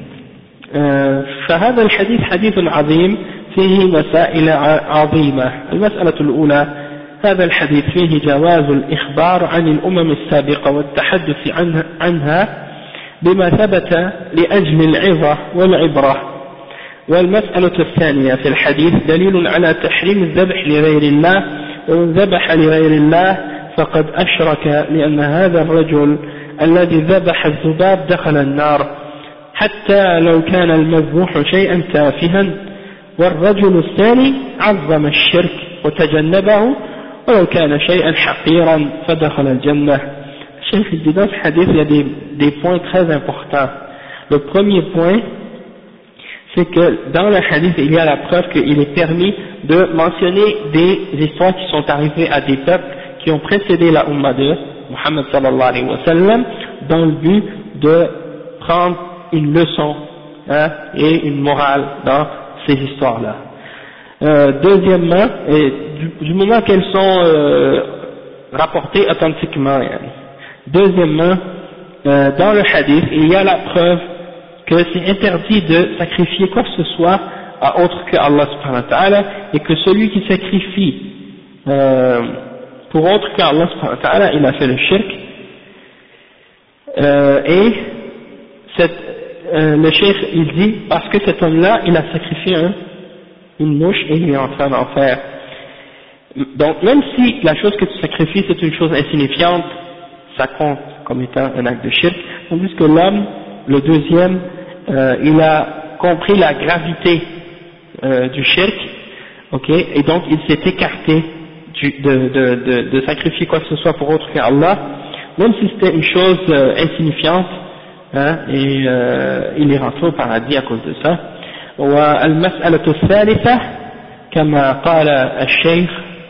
فهذا الحديث حديث عظيم فيه مسائل عظيمة. المسألة الأولى هذا الحديث فيه جواز الإخبار عن الأمم السابقة والتحدث عنها بما ثبت لأجل العظة والعبرة. والمسألة الثانية في الحديث دليل على تحريم الذبح لغير الله ومن ذبح لغير الله فقد أشرك لأن هذا الرجل الذي ذبح الذباب دخل النار حتى لو كان المذبوح شيئا تافها والرجل الثاني عظم الشرك وتجنبه ولو كان شيئا حقيرا فدخل الجنة. Cheikh dit dans ce hadith il y a des points très importants. Le premier point c'est que dans le hadith il y a la preuve qu'il est permis de mentionner des histoires qui sont arrivées à des peuples qui ont précédé la Ummah de Muhammad sallallahu alayhi wa sallam dans le but de prendre une leçon et une morale dans ces histoires-là. Deuxièmement, du moment qu'elles sont rapportées authentiquement. Deuxièmement, dans le hadith, il y a la preuve que c'est interdit de sacrifier quoi que ce soit à autre que Allah subhanahu wa ta'ala et que celui qui sacrifie pour autre que Allah subhanahu wa ta'ala, il a fait le shirk. Et le cheikh il dit parce que cet homme-là il a sacrifié une mouche et il est entré en enfer. Donc même si la chose que tu sacrifies c'est une chose insignifiante, ça compte comme étant un acte de shirk, tandis que l'homme, le deuxième, il a compris la gravité du shirk, ok, et donc il s'est écarté de sacrifier quoi que ce soit pour autre qu'Allah, même si c'était une chose insignifiante. Et il est rentré au paradis à cause de ça. والمسألة الثالثة كما قال الشيخ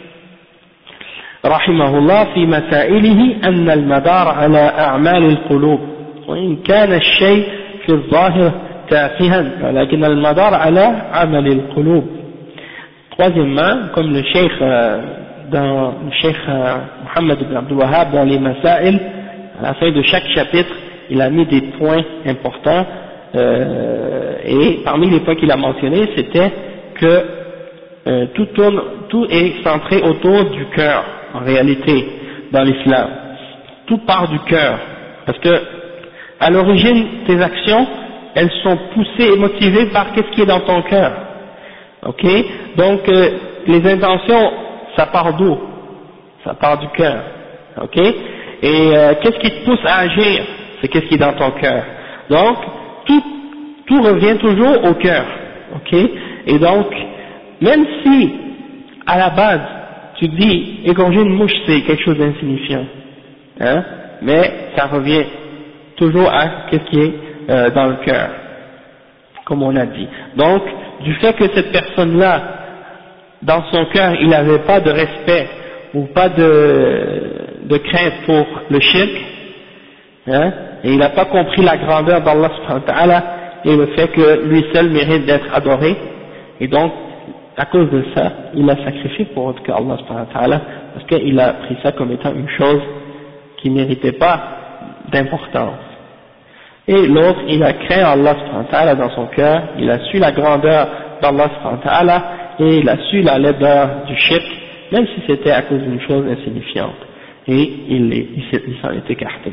رحمه الله في مسائله أن المدار على أعمال القلوب وإن كان الشيء في الظاهر تافها ولكن المدار على عمل القلوب. Troisièmement, comme le cheikh Mohammed ibn Abdul Wahhab dans les Masail, à la fin de chaque chapitre il a mis des points importants et parmi les points qu'il a mentionnés c'était que tout est centré autour du cœur en réalité dans l'islam. Tout part du cœur parce que à l'origine tes actions elles sont poussées et motivées par qu'est-ce qui est dans ton cœur, ok, donc les intentions ça part d'où? Ça part du cœur, ok, et qu'est-ce qui te pousse à agir? C'est qu'est-ce qui est dans ton cœur. Donc, tout revient toujours au cœur, ok. Et donc, même si, à la base, tu dis, égorger une mouche, c'est quelque chose d'insignifiant, mais ça revient toujours à qu'est-ce qui est dans le cœur, comme on a dit. Donc, du fait que cette personne-là, dans son cœur, il n'avait pas de respect, ou pas de crainte pour le shirk, et il n'a pas compris la grandeur d'Allah subhanahu wa ta'ala et le fait que lui seul mérite d'être adoré, et donc à cause de ça il a sacrifié pour autre que Allah subhanahu wa ta'ala parce qu'il a pris ça comme étant une chose qui ne méritait pas d'importance. Et l'autre il a craint Allah subhanahu wa ta'ala dans son cœur, il a su la grandeur d'Allah subhanahu wa ta'ala et il a su la laideur du shirk même si c'était à cause d'une chose insignifiante, et il s'en est écarté.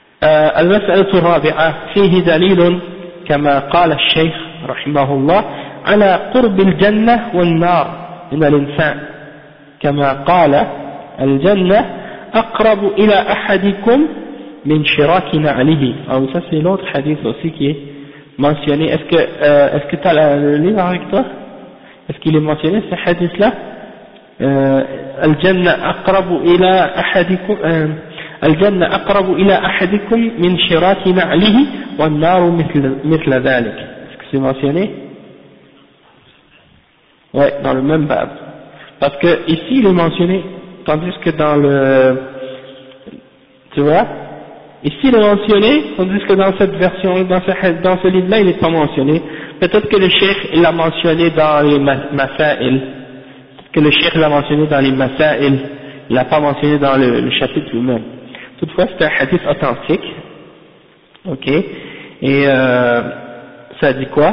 المسألة الرابعة فيه دليل كما قال الشيخ رحمه الله على قرب الجنة والنار من الإنسان كما قال الجنة أقرب إلى أحدكم من شراك نعله. Alors ça c'est l'autre hadith aussi qui est mentionné. Est-ce que tu as le livre avec toi? Est-ce qu'il est mentionné ce hadith là? الجنة أقرب إلى أحدكم الجنة أقرب إلى أحدكم من شراك نعله والنار مثل ذلك. Est-ce que c'est mentionné? Ouais, dans le même bab. Parce que ici il est mentionné, tandis que dans le, tu vois, ici il est mentionné, tandis que dans cette version, dans ce livre-là, il n'est pas mentionné. Peut-être que le cheikh il l'a mentionné dans les masail, que le cheikh l'a mentionné dans les masail, il l'a pas mentionné dans le chapitre lui-même. Toutefois, c'est un hadith authentique, ok, et ça dit quoi?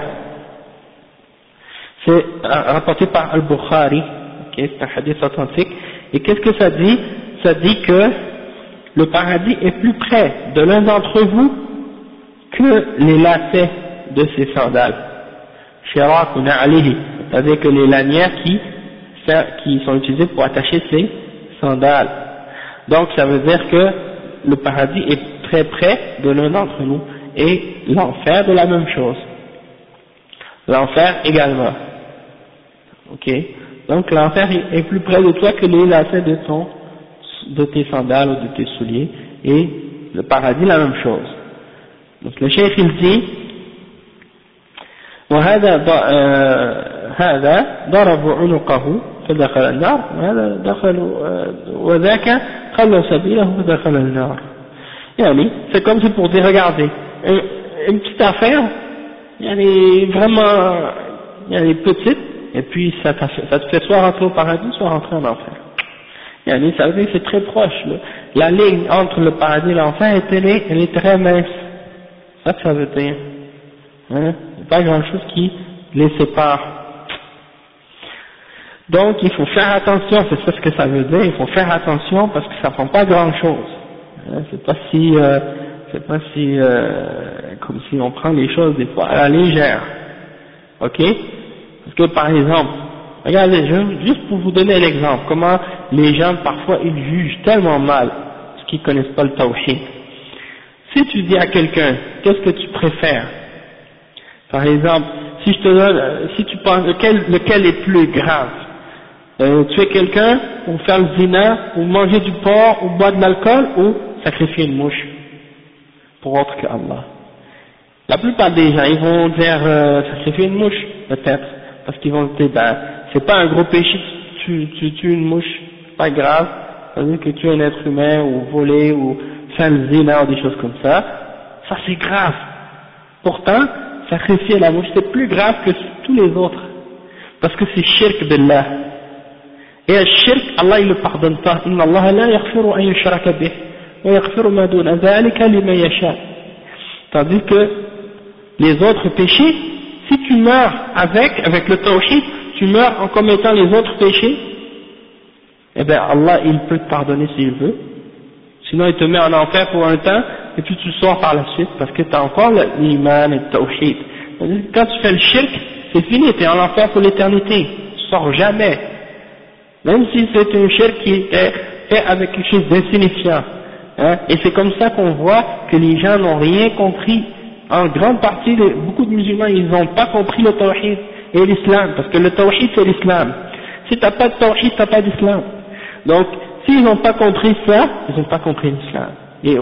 C'est rapporté par Al-Bukhari, okay, c'est un hadith authentique, et qu'est-ce que ça dit? Ça dit que le paradis est plus près de l'un d'entre vous que les lacets de ses sandales. Shirak ou na'alihi, c'est-à-dire que les lanières qui sont utilisées pour attacher ses sandales. Donc ça veut dire que le paradis est très près de l'un d'entre nous, et l'enfer de la même chose. L'enfer également. Ok, donc l'enfer est plus près de toi que les lacets de tes sandales ou de tes souliers, et le paradis la même chose. Donc le cheikh il dit وهذا ضربوا عنقه فدخل النار وهذا دخل وذاك خلوا سبيله فدخل النار. يعني c'est comme si pour dire regardez une petite affaire vraiment petite, et puis ça te fait soit rentrer au paradis soit rentrer en enfer. Ça veut dire que c'est très proche. La ligne entre le paradis et l'enfer elle est très mince. C'est ça que ça veut dire. Il n'y a pas grand chose qui les sépare. Donc il faut faire attention, c'est ça ce que ça veut dire, il faut faire attention parce que ça prend pas grand chose. C'est pas si comme si on prend les choses des fois à la légère. Ok? Parce que par exemple, regardez, juste pour vous donner un exemple, comment les gens parfois ils jugent tellement mal parce qu'ils connaissent pas le tawhid. Si tu dis à quelqu'un, qu'est-ce que tu préfères? Par exemple, si je te donne, si tu penses lequel est plus grave, tuer quelqu'un, ou faire le zina, ou manger du porc, ou boire de l'alcool, ou sacrifier une mouche pour autre que Allah. La plupart des gens, ils vont dire sacrifier une mouche, peut-être, parce qu'ils vont dire, c'est pas un gros péché, tu tues une mouche, c'est pas grave, c'est-à-dire que tu es un être humain, ou voler, ou faire le zina, ou des choses comme ça c'est grave. Pourtant, sacrifier la mouche, c'est plus grave que tous les autres, parce que c'est shirk billah. Et le shirk, Allah il le pardonne pas. Inna Allah la yaghfiru an yushraka bih, wa yaghfiru ma duna dhalika liman yasha. Tandis que les autres péchés, si tu meurs avec le tawhid, tu meurs en commettant les autres péchés, eh bien Allah il peut te pardonner s'il veut. Sinon il te met en enfer pour un temps, et puis tu sors par la suite, parce que tu as encore l'iman et le tawhid. Quand tu fais le shirk, c'est fini, tu es en enfer pour l'éternité, tu sors jamais. Même si c'est un shirk qui est fait avec quelque chose d'insignifiant. Et c'est comme ça qu'on voit que les gens n'ont rien compris. En grande partie, beaucoup de musulmans, ils n'ont pas compris le tawhid et l'islam, parce que le tawhid c'est l'islam. Si tu n'as pas de tawhid, tu n'as pas d'islam. Donc, s'ils n'ont pas compris ça, ils n'ont pas compris l'islam. Et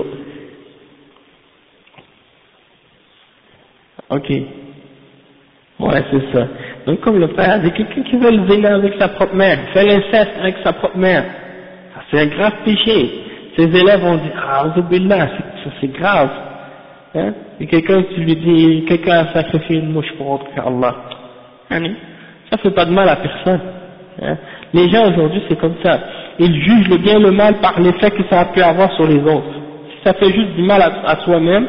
ok. Ouais, c'est ça. Donc, comme le père dit, quelqu'un qui veut le zina avec sa propre mère, fait l'inceste avec sa propre mère, c'est un grave péché. Ses élèves vont dire, ah, billah, c'est grave. Et quelqu'un, tu lui dis, quelqu'un a sacrifié une mouche pour autre qu'Allah. Ça fait pas de mal à personne. Les gens aujourd'hui, c'est comme ça. Ils jugent le bien et le mal par l'effet que ça a pu avoir sur les autres. Si ça fait juste du mal à soi-même,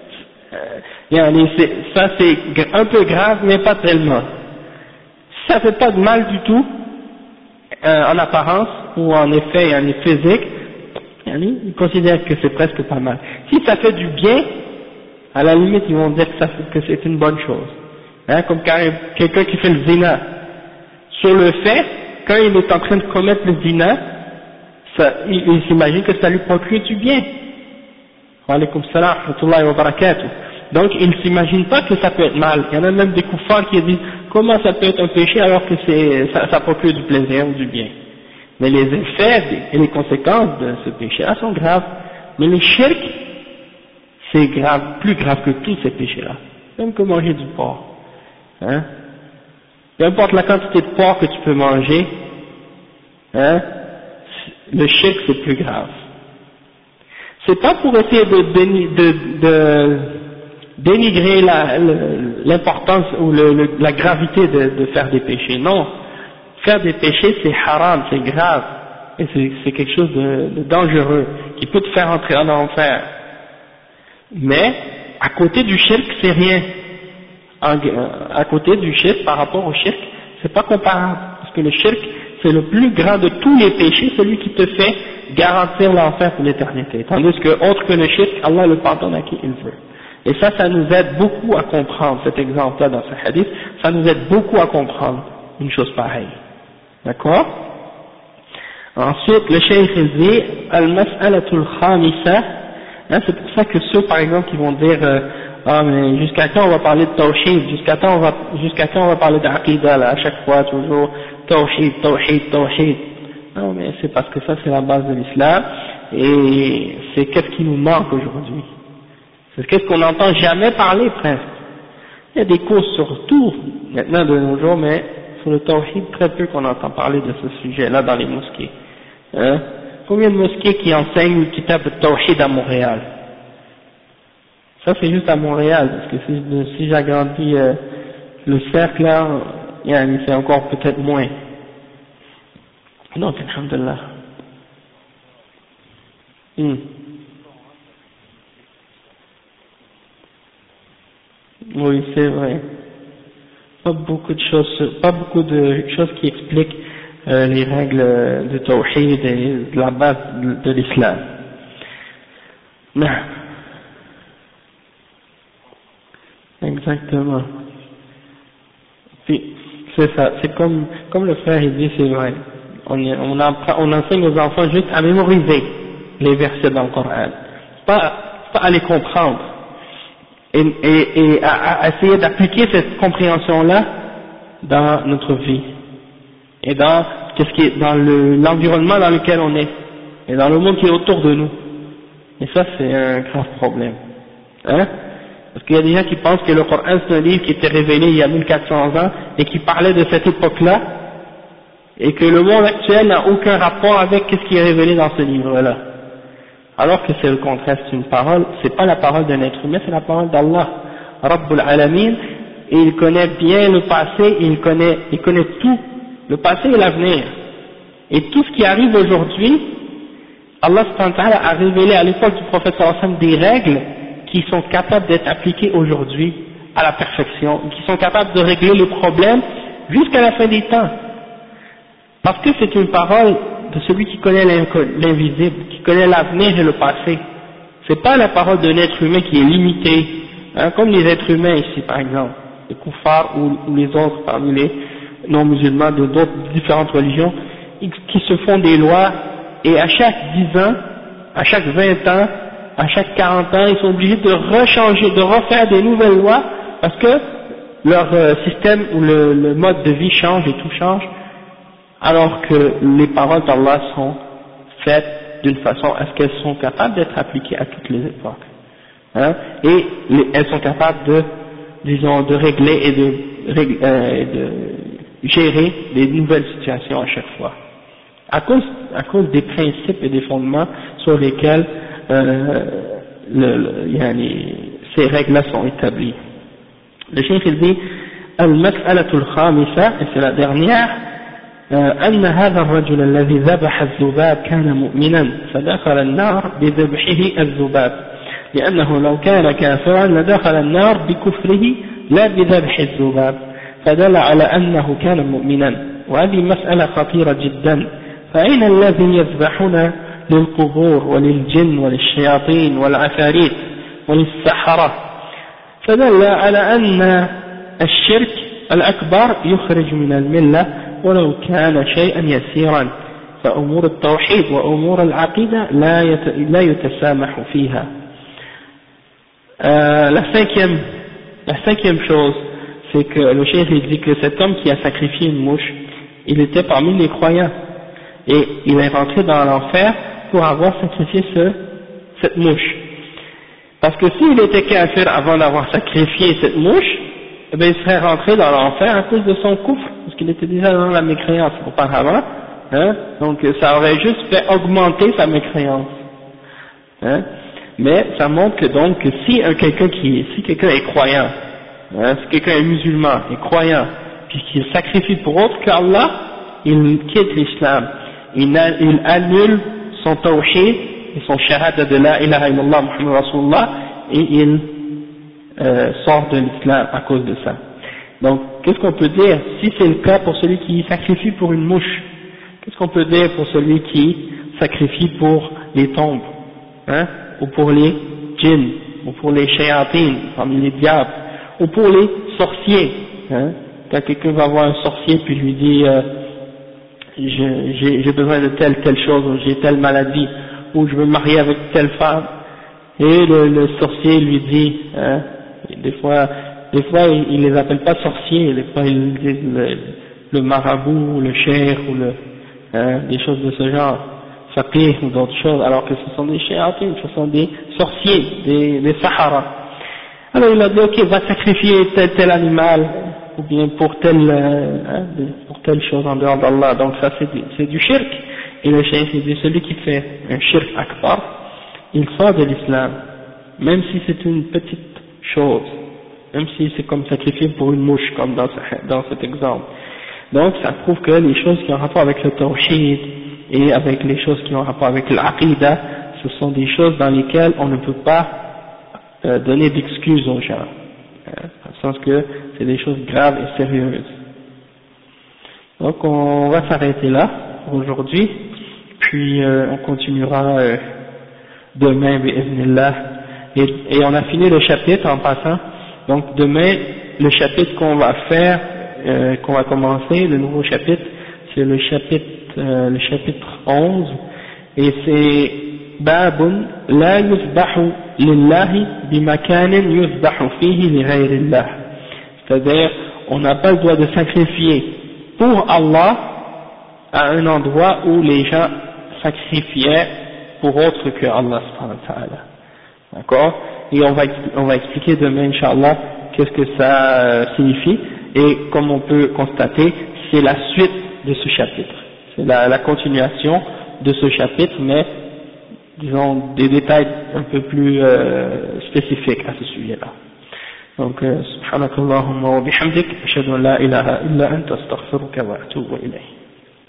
ça c'est un peu grave, mais pas tellement. Si ça fait pas de mal du tout, en apparence, ou en effet, en physique, ils considèrent que c'est presque pas mal. Si ça fait du bien, à la limite, ils vont dire que c'est une bonne chose. hein, comme quelqu'un qui fait le zina. Sur le fait, quand il est en train de commettre le zina, il s'imagine que ça lui procure du bien. Wa alaykoum salam wa rahmatullahi wa barakatuh. Donc il ne s'imagine pas que ça peut être mal. Il y en a même des kuffars qui disent comment ça peut être un péché alors que ça procure du plaisir ou du bien. Mais les effets et les conséquences de ce péché-là sont graves. Mais le shirk, c'est grave, plus grave que tous ces péchés-là. Même que manger du porc. Hein? Peu importe la quantité de porc que tu peux manger, hein, le shirk c'est plus grave. C'est pas pour essayer de dénigrer l'importance ou la gravité de faire des péchés. Non, faire des péchés c'est haram, c'est grave, et c'est quelque chose de dangereux qui peut te faire entrer en enfer. Mais à côté du shirk c'est rien. À côté du shirk, par rapport au shirk, c'est pas comparable, parce que le shirk c'est le plus grand de tous les péchés, celui qui te fait garantir l'enfer pour l'éternité, tandis que autre que le shirk, Allah le pardonne à qui il veut. Et ça nous aide beaucoup à comprendre, cet exemple-là dans ce hadith, ça nous aide beaucoup à comprendre une chose pareille. D'accord? Ensuite, le cheikh il dit, al-mas'alatul khamisa, hein, c'est pour ça que ceux par exemple qui vont dire, ah mais jusqu'à quand on va parler de tawhid, jusqu'à quand on va parler d'aqidah là, à chaque fois, toujours, tawhid, tawhid, tawhid. Non mais c'est parce que ça c'est la base de l'islam, et c'est qu'est-ce qui nous manque aujourd'hui. C'est qu'est-ce qu'on n'entend jamais parler presque. Il y a des cours sur tout maintenant de nos jours, mais sur le tawhid, très peu qu'on entend parler de ce sujet-là dans les mosquées. Hein? Combien de mosquées qui enseignent le kitab de tawhid à Montréal? Ça c'est juste à Montréal, parce que si j'agrandis le cercle là, c'est encore peut-être moins. Donc, alhamdulillah. Oui, c'est vrai. Pas beaucoup de choses qui expliquent les règles de tawhid et de la base de l'islam. Non. Exactement. Puis, c'est ça, c'est comme le frère il dit, c'est vrai. On enseigne aux enfants juste à mémoriser les versets dans le Coran, pas à les comprendre, et à essayer d'appliquer cette compréhension-là dans notre vie, et dans l'environnement dans lequel on est, et dans le monde qui est autour de nous. Et ça c'est un grave problème. Hein? Parce qu'il y a des gens qui pensent que le Coran c'est un livre qui était révélé il y a 1400 ans, et qui parlait de cette époque-là, et que le monde actuel n'a aucun rapport avec ce qui est révélé dans ce livre-là. Alors que c'est le contraire, c'est une parole, c'est pas la parole d'un être humain, c'est la parole d'Allah, Rabbul Alamin, et il connaît bien le passé, il connaît tout, le passé et l'avenir. Et tout ce qui arrive aujourd'hui, Allah a révélé à l'époque du prophète sallallahu alayhi wa sallam des règles qui sont capables d'être appliquées aujourd'hui à la perfection, qui sont capables de régler les problèmes jusqu'à la fin des temps. Parce que c'est une parole de celui qui connaît l'invisible, qui connaît l'avenir et le passé. C'est pas la parole d'un être humain qui est limité, hein, comme les êtres humains ici par exemple, les kuffars ou les autres parmi les non-musulmans de d'autres différentes religions, qui se font des lois et à chaque 10 ans, à chaque 20 ans, à chaque 40 ans, ils sont obligés de rechanger, de refaire des nouvelles lois parce que leur système ou le mode de vie change et tout change. Alors que les paroles d'Allah sont faites d'une façon à ce qu'elles sont capables d'être appliquées à toutes les époques. Hein, et elles sont capables de régler et de gérer des nouvelles situations à chaque fois. À cause des principes et des fondements sur lesquels ces règles-là sont établies. Le cheikh il dit, al-mas'alatul khamisa, et c'est la dernière, أن هذا الرجل الذي ذبح الذباب كان مؤمنا فدخل النار بذبحه الذباب لأنه لو كان كافرا لدخل النار بكفره لا بذبح الذباب فدل على أنه كان مؤمنا وهذه مسألة خطيرة جدا فأين الذي يذبحون للقبور وللجن وللشياطين والعفاريت وللسحرة فدل على أن الشرك الأكبر يخرج من الملة ولو كان شيئا يسيرا فأمور التوحيد وأمور العقيدة لا يتسامح فيها. La cinquième chose, c'est que le cheikh dit que cet homme qui a sacrifié une mouche, il était parmi les croyants et il est rentré dans l'enfer pour avoir sacrifié cette mouche. Parce que s'il était kafir avant d'avoir sacrifié cette mouche, eh bien, il serait rentré dans l'enfer à cause de son kufr, parce qu'il était déjà dans la mécréance auparavant, hein, donc ça aurait juste fait augmenter sa mécréance. Hein. Mais ça montre que donc que si quelqu'un est croyant, hein, si quelqu'un est musulman, est croyant, puis qu'il sacrifie pour autre qu'Allah, il quitte l'islam, il annule son tawhid et son shahada de la ilaha illallah Muhammad Rasulullah et il sort de l'islam à cause de ça. Donc qu'est-ce qu'on peut dire si c'est le cas pour celui qui sacrifie pour une mouche? Qu'est-ce qu'on peut dire pour celui qui sacrifie pour les tombes, hein, ou pour les djinns, ou pour les shayatines, parmi les diables, ou pour les sorciers, hein? Quand quelqu'un va voir un sorcier puis lui dit j'ai besoin de telle chose, ou j'ai telle maladie, ou je veux me marier avec telle femme, et le sorcier lui dit, hein, des fois il les appelle pas sorciers, des fois ils disent le marabout, le cheikh, ou des choses de ce genre, faqih ou d'autres choses, alors que ce sont des shayatines, ce sont des sorciers, des saharas. Alors il a dit ok, va sacrifier tel animal, ou bien pour telle chose en dehors d'Allah. Donc ça c'est du shirk, et le cheikh il dit celui qui fait un shirk akbar, il sort de l'islam, même si c'est une petite chose, même si c'est comme sacrifier pour une mouche, comme dans cet exemple. Donc ça prouve que les choses qui ont rapport avec le tawhid et avec les choses qui ont rapport avec l'aqidah, ce sont des choses dans lesquelles on ne peut pas donner d'excuses aux gens, dans le sens que c'est des choses graves et sérieuses. Donc on va s'arrêter là aujourd'hui, puis on continuera demain bi'idhnillah, et on a fini le chapitre en passant. Donc demain le chapitre qu'on va faire, qu'on va commencer, le nouveau chapitre, c'est le chapitre 11, et c'est Babun la yuzbahu lillahi bimakanin yuzbahu fihi li ghayrillah, c'est-à-dire on n'a pas le droit de sacrifier pour Allah à un endroit où les gens sacrifiaient pour autre que Allah subhanahu wa ta'ala. D'accord? Et on va expliquer demain, Inch'Allah, qu'est-ce que ça signifie, et comme on peut constater, c'est la suite de ce chapitre. C'est la continuation de ce chapitre, mais disons des détails un peu plus spécifiques à ce sujet-là. Donc, subhanakallahumma wa bihamdik, ashhadu an la ilaha illa anta astaghfiruka wa atubu ilayk.